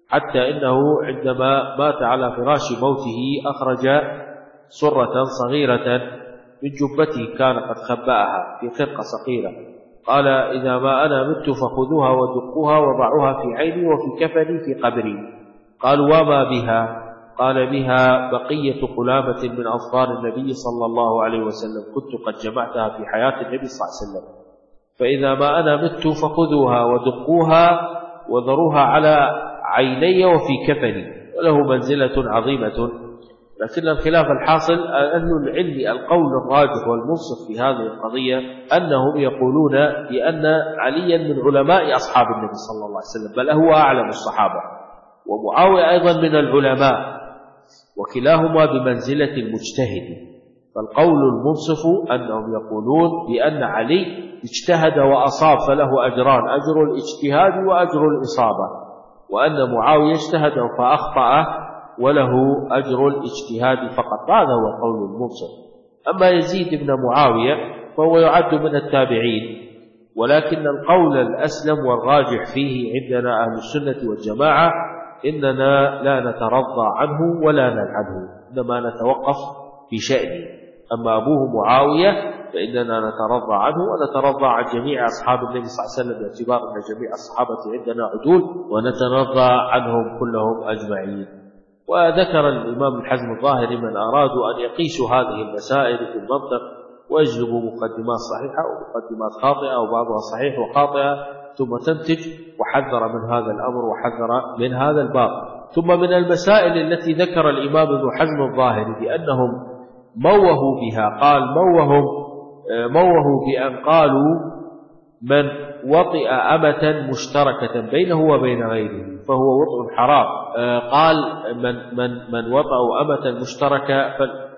حتى إنه عندما مات على فراش موته أخرج سرة صغيرة من جبته كان قد خبأها في خرقة صغيرة، قال: إذا ما أنا مت فخذوها ودقوها وضعوها في عيني وفي كفني في قبري. قالوا: وما بها؟ قال: بها بقية قلامة من أظفار النبي صلى الله عليه وسلم، كنت قد جمعتها في حياة النبي صلى الله عليه وسلم، فإذا ما أنا مت فخذوها ودقوها وذروها على عيني وفي كفني. وله منزلة عظيمة. لكن الخلاف الحاصل أن العلم القول الراجح والمنصف في هذه القضية أنهم يقولون بأن عليا من علماء أصحاب النبي صلى الله عليه وسلم، بل هو أعلم الصحابة، ومعاوية أيضا من العلماء، وكلاهما بمنزلة المجتهد. فالقول المنصف أنهم يقولون بأن علي اجتهد وأصاب فله أجران، أجر الاجتهاد وأجر الإصابة، وأن معاوية اجتهد فأخطأ وله أجر الاجتهاد فقط. هذا هو القول المنصف. أما يزيد بن معاوية فهو يعد من التابعين، ولكن القول الأسلم والراجح فيه عندنا أهل السنة والجماعة إننا لا نترضى عنه ولا نلعنه، إنما نتوقف في شأنه. أما أبوه معاوية فإننا نترضى عنه ونترضى عن جميع أصحاب النبي صلى الله عليه وسلم، باعتبار أن جميع الصحابة عندنا عدول، ونترضى عنهم كلهم أجمعين. وذكر الإمام ابن حزم الظاهري من أرادوا أن يقيسوا هذه المسائل في المنطق ويجلبوا مقدمات صحيحة ومقدمات خاطئة وبعضها صحيح وخاطئة، ثم تنتج، وحذر من هذا الأمر وحذر من هذا الباب. ثم من المسائل التي ذكر الإمام ابن حزم الظاهري بأنهم موهوا بها، قال: موهوا بأن قالوا: من وطئ أمة مشتركة بينه وبين غيره فهو وطء حرام. قال: من وطأ أمة مشتركة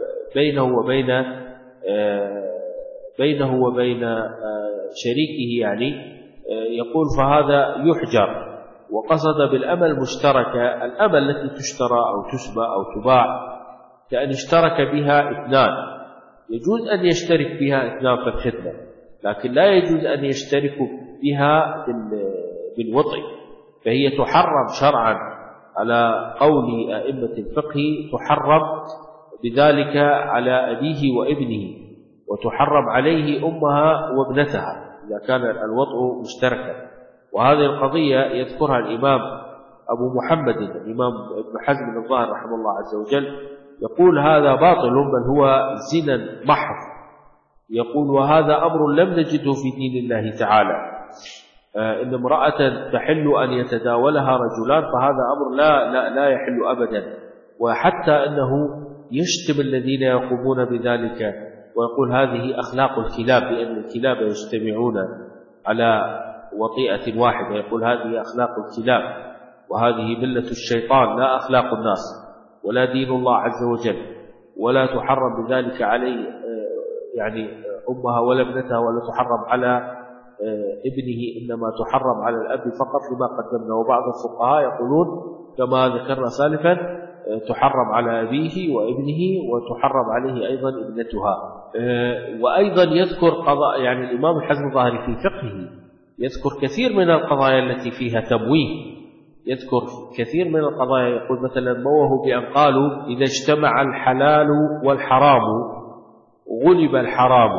بينه وبين شريكه، يعني يقول فهذا يحجر. وقصد بالأمة المشتركة الأمة التي تشترى أو تشبى أو تباع، كأن اشترك بها اثنان، يجوز أن يشترك بها اثنان في الخدمة، لكن لا يجوز أن يشتركوا بها بالوطء، فهي تحرم شرعا على قول أئمة الفقه، تحرم بذلك على أبيه وابنه، وتحرم عليه أمها وابنتها إذا كان الوطء مشتركا. وهذه القضية يذكرها الإمام أبو محمد الإمام ابن حزم الظاهر رحمه الله عز وجل، يقول: هذا باطل بل هو زنا محض. يقول: وهذا أمر لم نجده في دين الله تعالى، إن امرأة تحل أن يتداولها رجلان، فهذا أمر لا يحل أبدا. وحتى أنه يشتم الذين يقومون بذلك ويقول: هذه أخلاق الكلاب، لأن الكلاب يجتمعون على وطيئة واحدة، يقول: هذه أخلاق الكلاب، وهذه ملة الشيطان لا أخلاق الناس ولا دين الله عز وجل، ولا تحرم بذلك عليه يعني أمها ولا ابنتها، ولا تحرم على ابنه، إنما تحرم على الأب فقط لما قدمنا. وبعض الفقهاء يقولون كما ذكرنا سالفا تحرم على أبيه وابنه، وتحرم عليه أيضا ابنتها. وأيضا يذكر قضاء، يعني الإمام الحزم الظاهري في فقهه يذكر كثير من القضايا التي فيها تمويه، يذكر كثير من القضايا. يقول مثلا: موه بأن قالوا: إذا اجتمع الحلال والحرام غلب الحرام،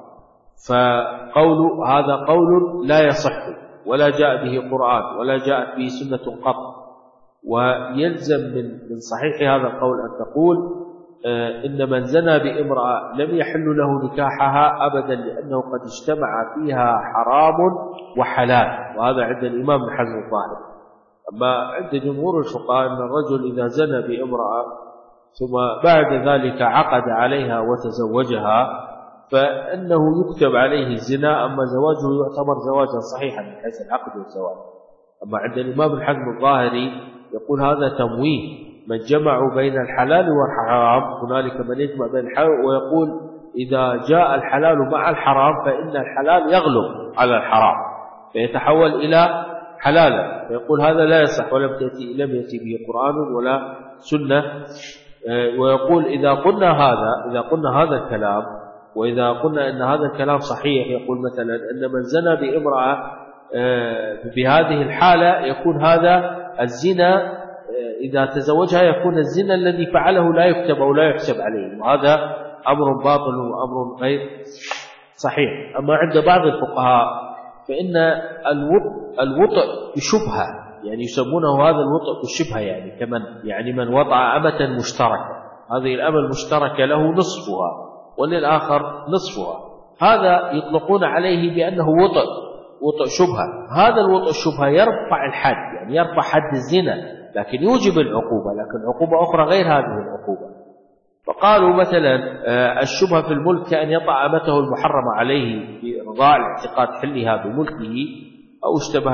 فقول هذا قول لا يصح ولا جاء به قرآن ولا جاءت به سنة قط. ويلزم من صحيح هذا القول أن تقول إن من زنى بامرأة لم يحل له نكاحها أبدا، لأنه قد اجتمع فيها حرام وحلال. وهذا عند الإمام ابن حزم الظاهري. أما عند جمهور الفقهاء أن الرجل إذا زنى بامرأة ثم بعد ذلك عقد عليها وتزوجها فإنه يكتب عليه الزنا، أما زواجه يعتبر زواجا صحيحا من حيث العقد والزواج. أما عند الإمام الحزم الظاهري يقول هذا تمويه، من جمعوا بين الحلال والحرام، هنالك من يجمع بين الحلال، ويقول إذا جاء الحلال مع الحرام فإن الحلال يغلب على الحرام فيتحول إلى حلالا، فيقول هذا لا يصح ولم يأتي به قرآن ولا سنة. ويقول إذا قلنا هذا الكلام، وإذا قلنا أن هذا الكلام صحيح، يقول مثلا أن من زنى بامرأة بهذه الحالة يكون هذا الزنا إذا تزوجها يكون الزنا الذي فعله لا يكتب أو لا يحسب عليه، وهذا أمر باطل وأمر غير صحيح. أما عند بعض الفقهاء فإن الوطء بشبهة، يعني يسمونه هذا الوطء بالشبهة، يعني كمن يعني من وطأ أمة مشتركة، هذه الأمة المشتركة له نصفها وللآخر نصفها، هذا يطلقون عليه بأنه وطء شبهة. هذا الوطء الشبهة يرفع الحد، يعني يرفع حد الزنا، لكن يوجب العقوبة، لكن عقوبة أخرى غير هذه العقوبة. فقالوا مثلا الشبهة في الملك كأن يطأ أمته المحرمة عليه برضاع الاعتقاد حلها بملكه، أو اشتبه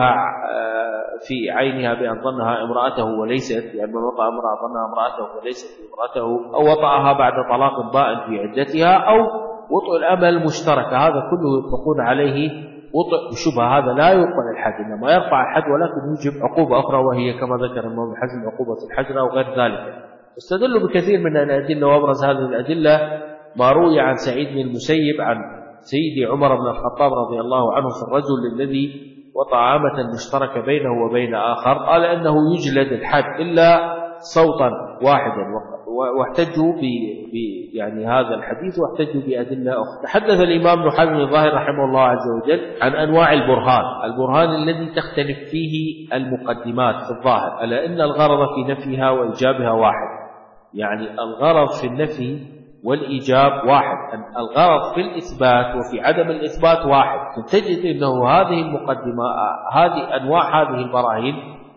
في عينها بأن ظنها امرأته وليست، يعني من وطأ امرأة ظنها امرأته وليست امرأته، أو وطأها بعد طلاق بائن في عدتها، أو وطء الأمة المشتركة، هذا كله يطلقون عليه وطء بشبهة، هذا لا يرفع الحد، إنما يرفع الحد ولكن يوجب عقوبة أخرى، وهي كما ذكر الإمام ابن حزم عقوبة الحجر أو غير ذلك. استدلوا بكثير من الأدلة، وأبرز هذه الأدلة ما روي عن سعيد بن المسيب عن سيدي عمر بن الخطاب رضي الله عنه في الرجل الذي وطأ أمة مشتركة بينه وبين آخر، قال أنه يجلد الحد إلا صوتا واحدا، واحتجوا يعني هذا الحديث واحتجوا بأدلة أخرى. تحدث الإمام ابن حزم الظاهر رحمه الله عز وجل عن أنواع البرهان الذي تختلف فيه المقدمات في الظاهر، ألا إن الغرض في نفيها وإيجابها واحد، يعني الغرض في النفي والإيجاب واحد، الغرض في الإثبات وفي عدم الإثبات واحد. تجد أنه هذه المقدمة، هذه أنواع هذه البراهين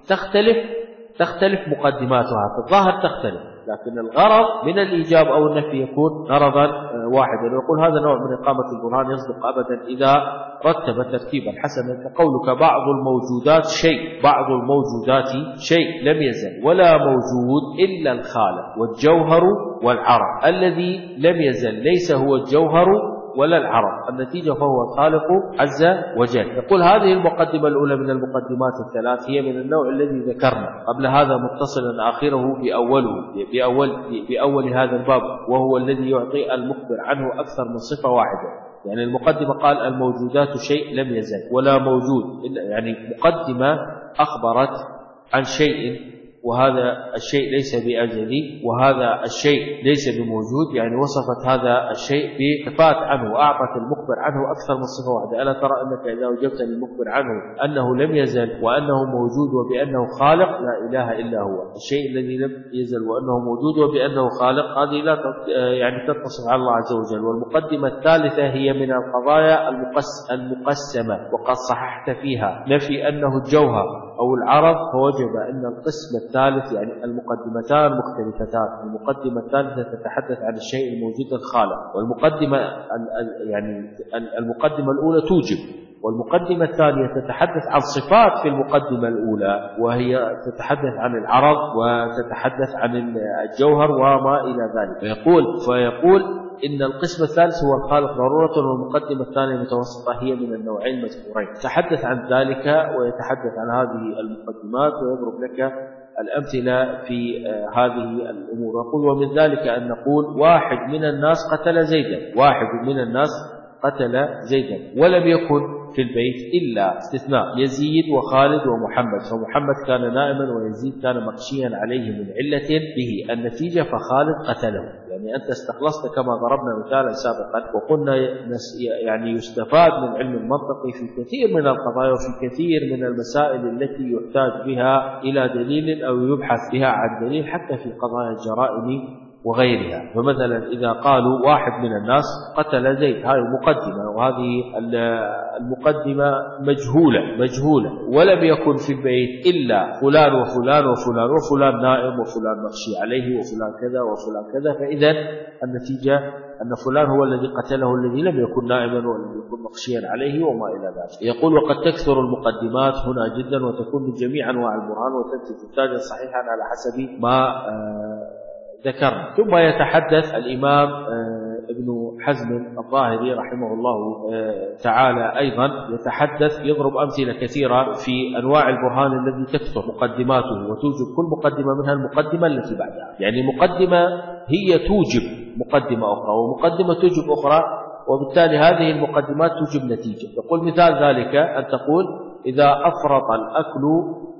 تختلف مقدماتها في الظاهر تختلف، لكن الغرض من الإيجاب أو النفي يكون غرضا واحدا. ويقول هذا نوع من إقامة البرهان يصدق أبدا إذا رتب ترتيبا حسنا، كقولك بعض الموجودات شيء لم يزل ولا موجود إلا الخالق والجوهر والعرض، الذي لم يزل ليس هو الجوهر ولا العرض، النتيجة فهو الخالق عز وجل. يقول هذه المقدمة الأولى من المقدمات الثلاث هي من النوع الذي ذكرنا قبل هذا متصلا آخره بأول هذا الباب، وهو الذي يعطي المخبر عنه أكثر من صفة واحدة. يعني المقدمة قال الموجودات شيء لم يزل ولا موجود، يعني مقدمة أخبرت عن شيء، وهذا الشيء ليس بأزلي وهذا الشيء ليس بموجود، يعني وصفت هذا الشيء بصفات عنه وأعطت المخبر عنه أكثر من صفة واحدة. ألا ترى أنك إذا وجبت للمخبر عنه أنه لم يزل وأنه موجود وبأنه خالق، لا إله إلا هو، الشيء الذي لم يزل وأنه موجود وبأنه خالق، هذه لا يعني تتصف على الله عز وجل. والمقدمة الثالثة هي من القضايا المقسمة، وقد صححت فيها نفي أنه الجوهر أو العرض، فوجب أن القسم الثالث يعني المقدمتان مختلفتان. المقدمة الثالثة تتحدث عن الشيء الموجود الخالق، والمقدمة يعني المقدمة الأولى توجب، والمقدمة الثانية تتحدث عن صفات في المقدمة الأولى، وهي تتحدث عن العرض وتتحدث عن الجوهر وما إلى ذلك. فيقول إن القسم الثالث هو الخالق ضرورة، والمقدمة الثانية المتوسطة هي من النوعين المذكورين. تحدث عن ذلك ويتحدث عن هذه المقدمات ويضرب لك الأمثلة في هذه الأمور. يقول ومن ذلك أن نقول واحد من الناس قتل زيدا ولم يكن في البيت إلا استثناء يزيد وخالد ومحمد، فمحمد كان نائما ويزيد كان مغشيا عليه من علة به، النتيجة فخالد قتله. يعني أنت استخلصت كما ضربنا مثالا سابقا، وقلنا يعني يستفاد من علم المنطق في كثير من القضايا وفي كثير من المسائل التي يحتاج بها إلى دليل أو يبحث بها عن دليل، حتى في قضايا الجرائم وغيرها. فمثلا إذا قالوا واحد من الناس قتل زيد، هذه مقدمة، وهذه المقدمة مجهولة، ولم يكن في البيت إلا فلان وفلان وفلان وفلان نائم وفلان مغشي عليه وفلان كذا وفلان كذا، فإذا النتيجة أن فلان هو الذي قتله الذي لم يكن نائما ولم يكن مغشيا عليه وما إلى ذلك. يقول وقد تكثر المقدمات هنا جدا، وتكون من جميع أنواع البرهان، وتنتج نتاجا صحيحا على حسب ما ذكرنا. ثم يتحدث الإمام ابن حزم الظاهري رحمه الله تعالى أيضا يتحدث، يضرب أمثلة كثيرة في أنواع البرهان الذي تكثر مقدماته، وتوجب كل مقدمة منها المقدمة التي بعدها. يعني مقدمة هي توجب مقدمة أخرى، ومقدمة توجب أخرى، وبالتالي هذه المقدمات توجب نتيجة. يقول مثال ذلك أن تقول إذا أفرط الأكل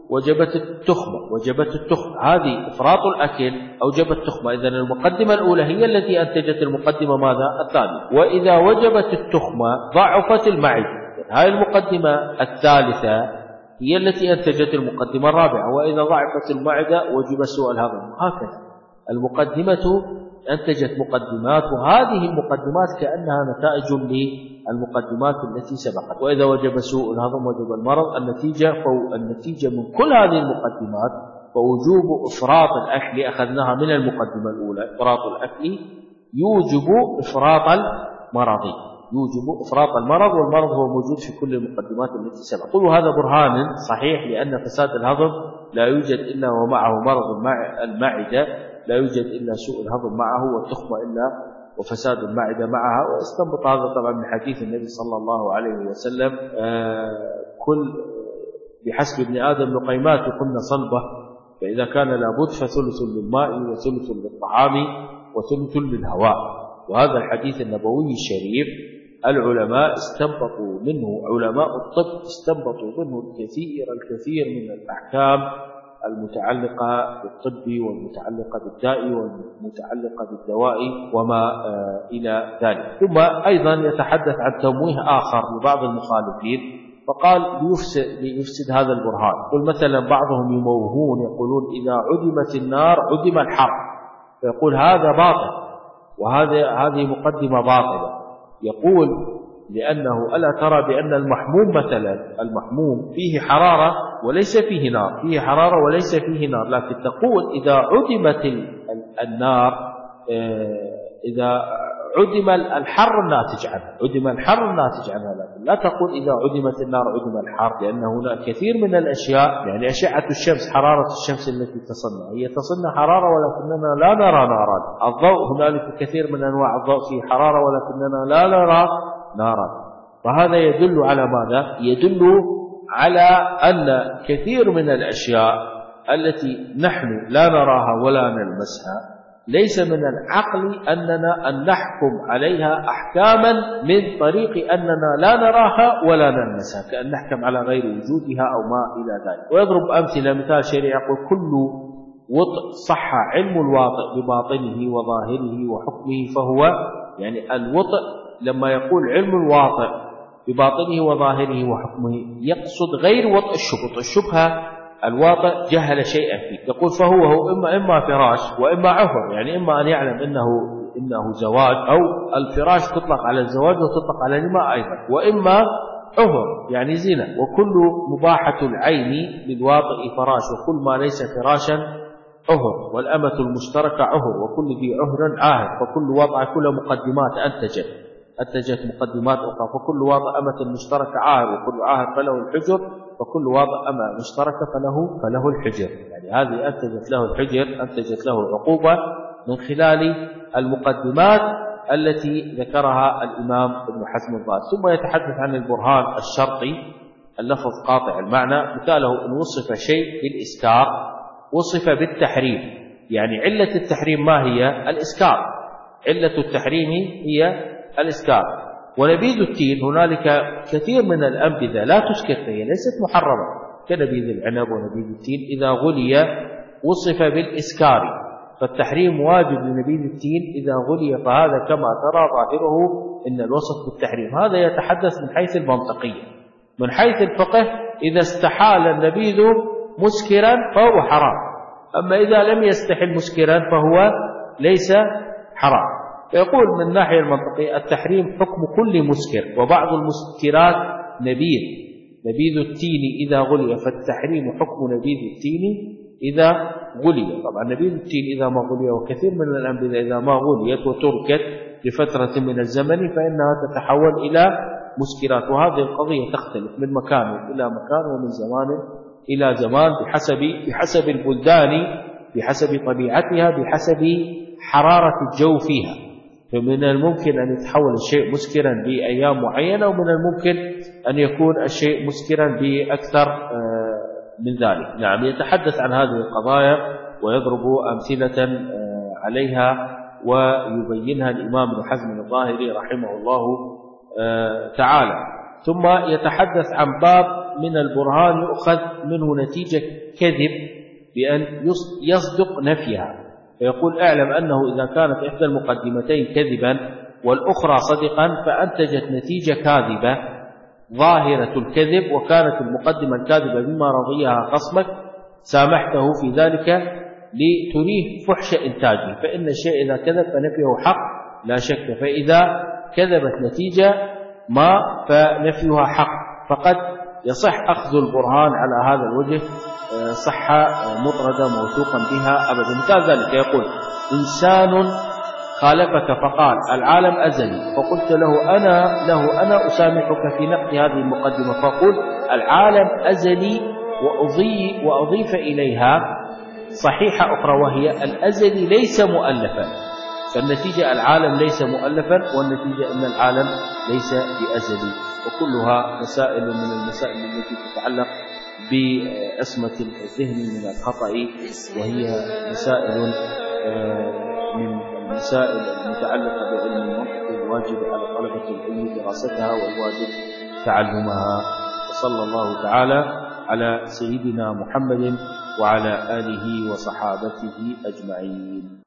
وجبت التخمة هذه إفراط الأكل أوجب التخمة. إذن المقدمة الأولى هي التي أنتجت المقدمة ماذا؟ الثانية. وإذا وجبت التخمة ضعفت المعدة، هذه المقدمة الثالثة هي التي أنتجت المقدمة الرابعة. وإذا ضعفت المعدة وجب سوء الهضم. هكذا المقدمة أنتجت مقدمات، وهذه المقدمات كأنها نتائج للمقدمات التي سبقت. وإذا وجب سوء الهضم وجب المرض. النتيجة من كل هذه المقدمات فوجوب إفراط الأكل. أخذناها من المقدمة الأولى، إفراط الأكل يوجب إفراط المرض، والمرض هو موجود في كل المقدمات التي سبقت. قلوا هذا برهان صحيح، لأن فساد الهضم لا يوجد إلا ومعه مرض المعدة، لا يوجد إلا سوء الهضم معه، والتخمة إلا وفساد المعدة معها. واستنبط هذا طبعا من حديث النبي صلى الله عليه وسلم: بحسب ابن آدم لقيمات يقلن صلبة، فإذا كان لابد فثلث للماء وثلث للطعام وثلث للهواء. وهذا الحديث النبوي الشريف العلماء استنبطوا منه، علماء الطب استنبطوا منه الكثير من الأحكام المتعلقة بالطب والمتعلقة بالداء والمتعلقة بالدواء وما إلى ذلك. ثم أيضا يتحدث عن تمويه آخر لبعض المخالفين، فقال ليفسد هذا البرهان. يقول مثلا بعضهم يموهون يقولون إذا عدمت النار عدم الحرب، فيقول هذا باطل، وهذه مقدمة باطلة. يقول لأنه ألا ترى بأن المحموم مثلا، المحموم فيه حرارة وليس فيه نار، فيه حرارة وليس فيه نار، لكن تقول إذا عدمت النار، إذا عدم الحر الناتج عنها، لكن لا تقول إذا عدمت النار عدم الحر، لأن هناك كثير من الأشياء، يعني أشعة الشمس، حرارة الشمس التي تصنع هي تصنع حرارة ولكننا لا نرى نارا. الضوء هنالك كثير من أنواع الضوء فيه حرارة ولكننا لا نرى نارا. فهذا يدل على ماذا؟ يدل على أن كثير من الأشياء التي نحن لا نراها ولا نلمسها ليس من العقل أننا أن نحكم عليها أحكاما من طريق أننا لا نراها ولا نلمسها، كأن نحكم على غير وجودها أو ما إلى ذلك. ويضرب أمثلة، مثال شريع يقول كل وطء صح علم الواطئ بباطنه وظاهره وحكمه فهو، يعني الوطء لما يقول علم الواطئ بباطنه وظاهره وحكمه يقصد غير وطء الشبهة الواطئ جهل شيئا فيه، يقول فهو إما فراش وإما عهر، يعني إما أن يعلم إنه زواج، أو الفراش تطلق على الزواج وتطلق على الماء أيضا، وإما عهر يعني زنا. وكل مباحة العين للواطئ فراش، وكل ما ليس فراشا عهر، والأمة المشتركة عهر، وكل ذي عهر عاهر. فكل وضع كل مقدمات أنتجت مقدمات أخرى، فكل وضع أمة مشتركة عاهر، وكل عاهر فله الحجر، فكل وضع أمة مشتركة فله الحجر. يعني هذه أنتجت له الحجر، أنتجت له العقوبة من خلال المقدمات التي ذكرها الإمام ابن حزم الظاهر. ثم يتحدث عن البرهان الشرطي، اللفظ قاطع المعنى. مثاله إن وصف شيء بالإسكار وصف بالتحريم، يعني علة التحريم ما هي؟ الإسكار. علة التحريم هي الإسكار. ونبيذ التين، هنالك كثير من الأنبذة لا تسكر، فهي ليست محرمة، كنبيذ العنب ونبيذ التين إذا غلي وصف بالإسكار، فالتحريم واجب لنبيذ التين إذا غلي، فهذا كما ترى ظاهره إن الوصف بالتحريم. هذا يتحدث من حيث المنطقية. من حيث الفقه إذا استحال النبيذ مسكرا فهو حرام، أما إذا لم يستحل مسكرا فهو ليس حرام. فيقول من الناحية المنطقية التحريم حكم كل مسكر، وبعض المسكرات نبيذ التين إذا غلي، فالتحريم حكم نبيذ التين إذا غلي. طبعا نبيذ التين إذا ما غلي، وكثير من الأنبذة إذا ما غليت وتركت لفترة من الزمن فإنها تتحول إلى مسكرات. وهذه القضية تختلف من مكان إلى مكان ومن زمان إلى زمان بحسب البلدان، بحسب طبيعتها، بحسب حرارة الجو فيها. فمن الممكن أن يتحول الشيء مسكرا بأيام معينة، ومن الممكن أن يكون الشيء مسكرا بأكثر من ذلك. نعم، يتحدث عن هذه القضايا ويضرب أمثلة عليها ويبينها الإمام ابن حزم الظاهري رحمه الله تعالى. ثم يتحدث عن باب من البرهان يؤخذ منه نتيجة كذب بأن يصدق نفيها، فيقول اعلم أنه إذا كانت إحدى المقدمتين كذبا والأخرى صدقا فأنتجت نتيجة كاذبة ظاهرة الكذب، وكانت المقدمة الكاذبة بما رضيها خصمك سامحته في ذلك لتريه فحش إنتاجه، فإن الشيء إذا كذب فنفيه حق لا شك، فإذا كذبت نتيجة ما فنفيها حق، فقد يصح أخذ البرهان على هذا الوجه صحة مطردة موثوقا بها أبدا. مثال ذلك يقول إنسان خالفك فقال العالم أزلي، فقلت له أنا أسامحك في نقد هذه المقدمة، فقل العالم أزلي وأضيف إليها صحيحة أخرى وهي الأزلي ليس مؤلفا، فالنتيجة العالم ليس مؤلفا، والنتيجة أن العالم ليس بأزلي. وكلها مسائل من المسائل التي تتعلق بعصمة الذهن من الخطأ، وهي مسائل من المسائل المتعلقة بعلم المنطق الواجب على طلبة العلم دراستها والواجب تعلمها. وصلى الله تعالى على سيدنا محمد وعلى آله وصحابته أجمعين.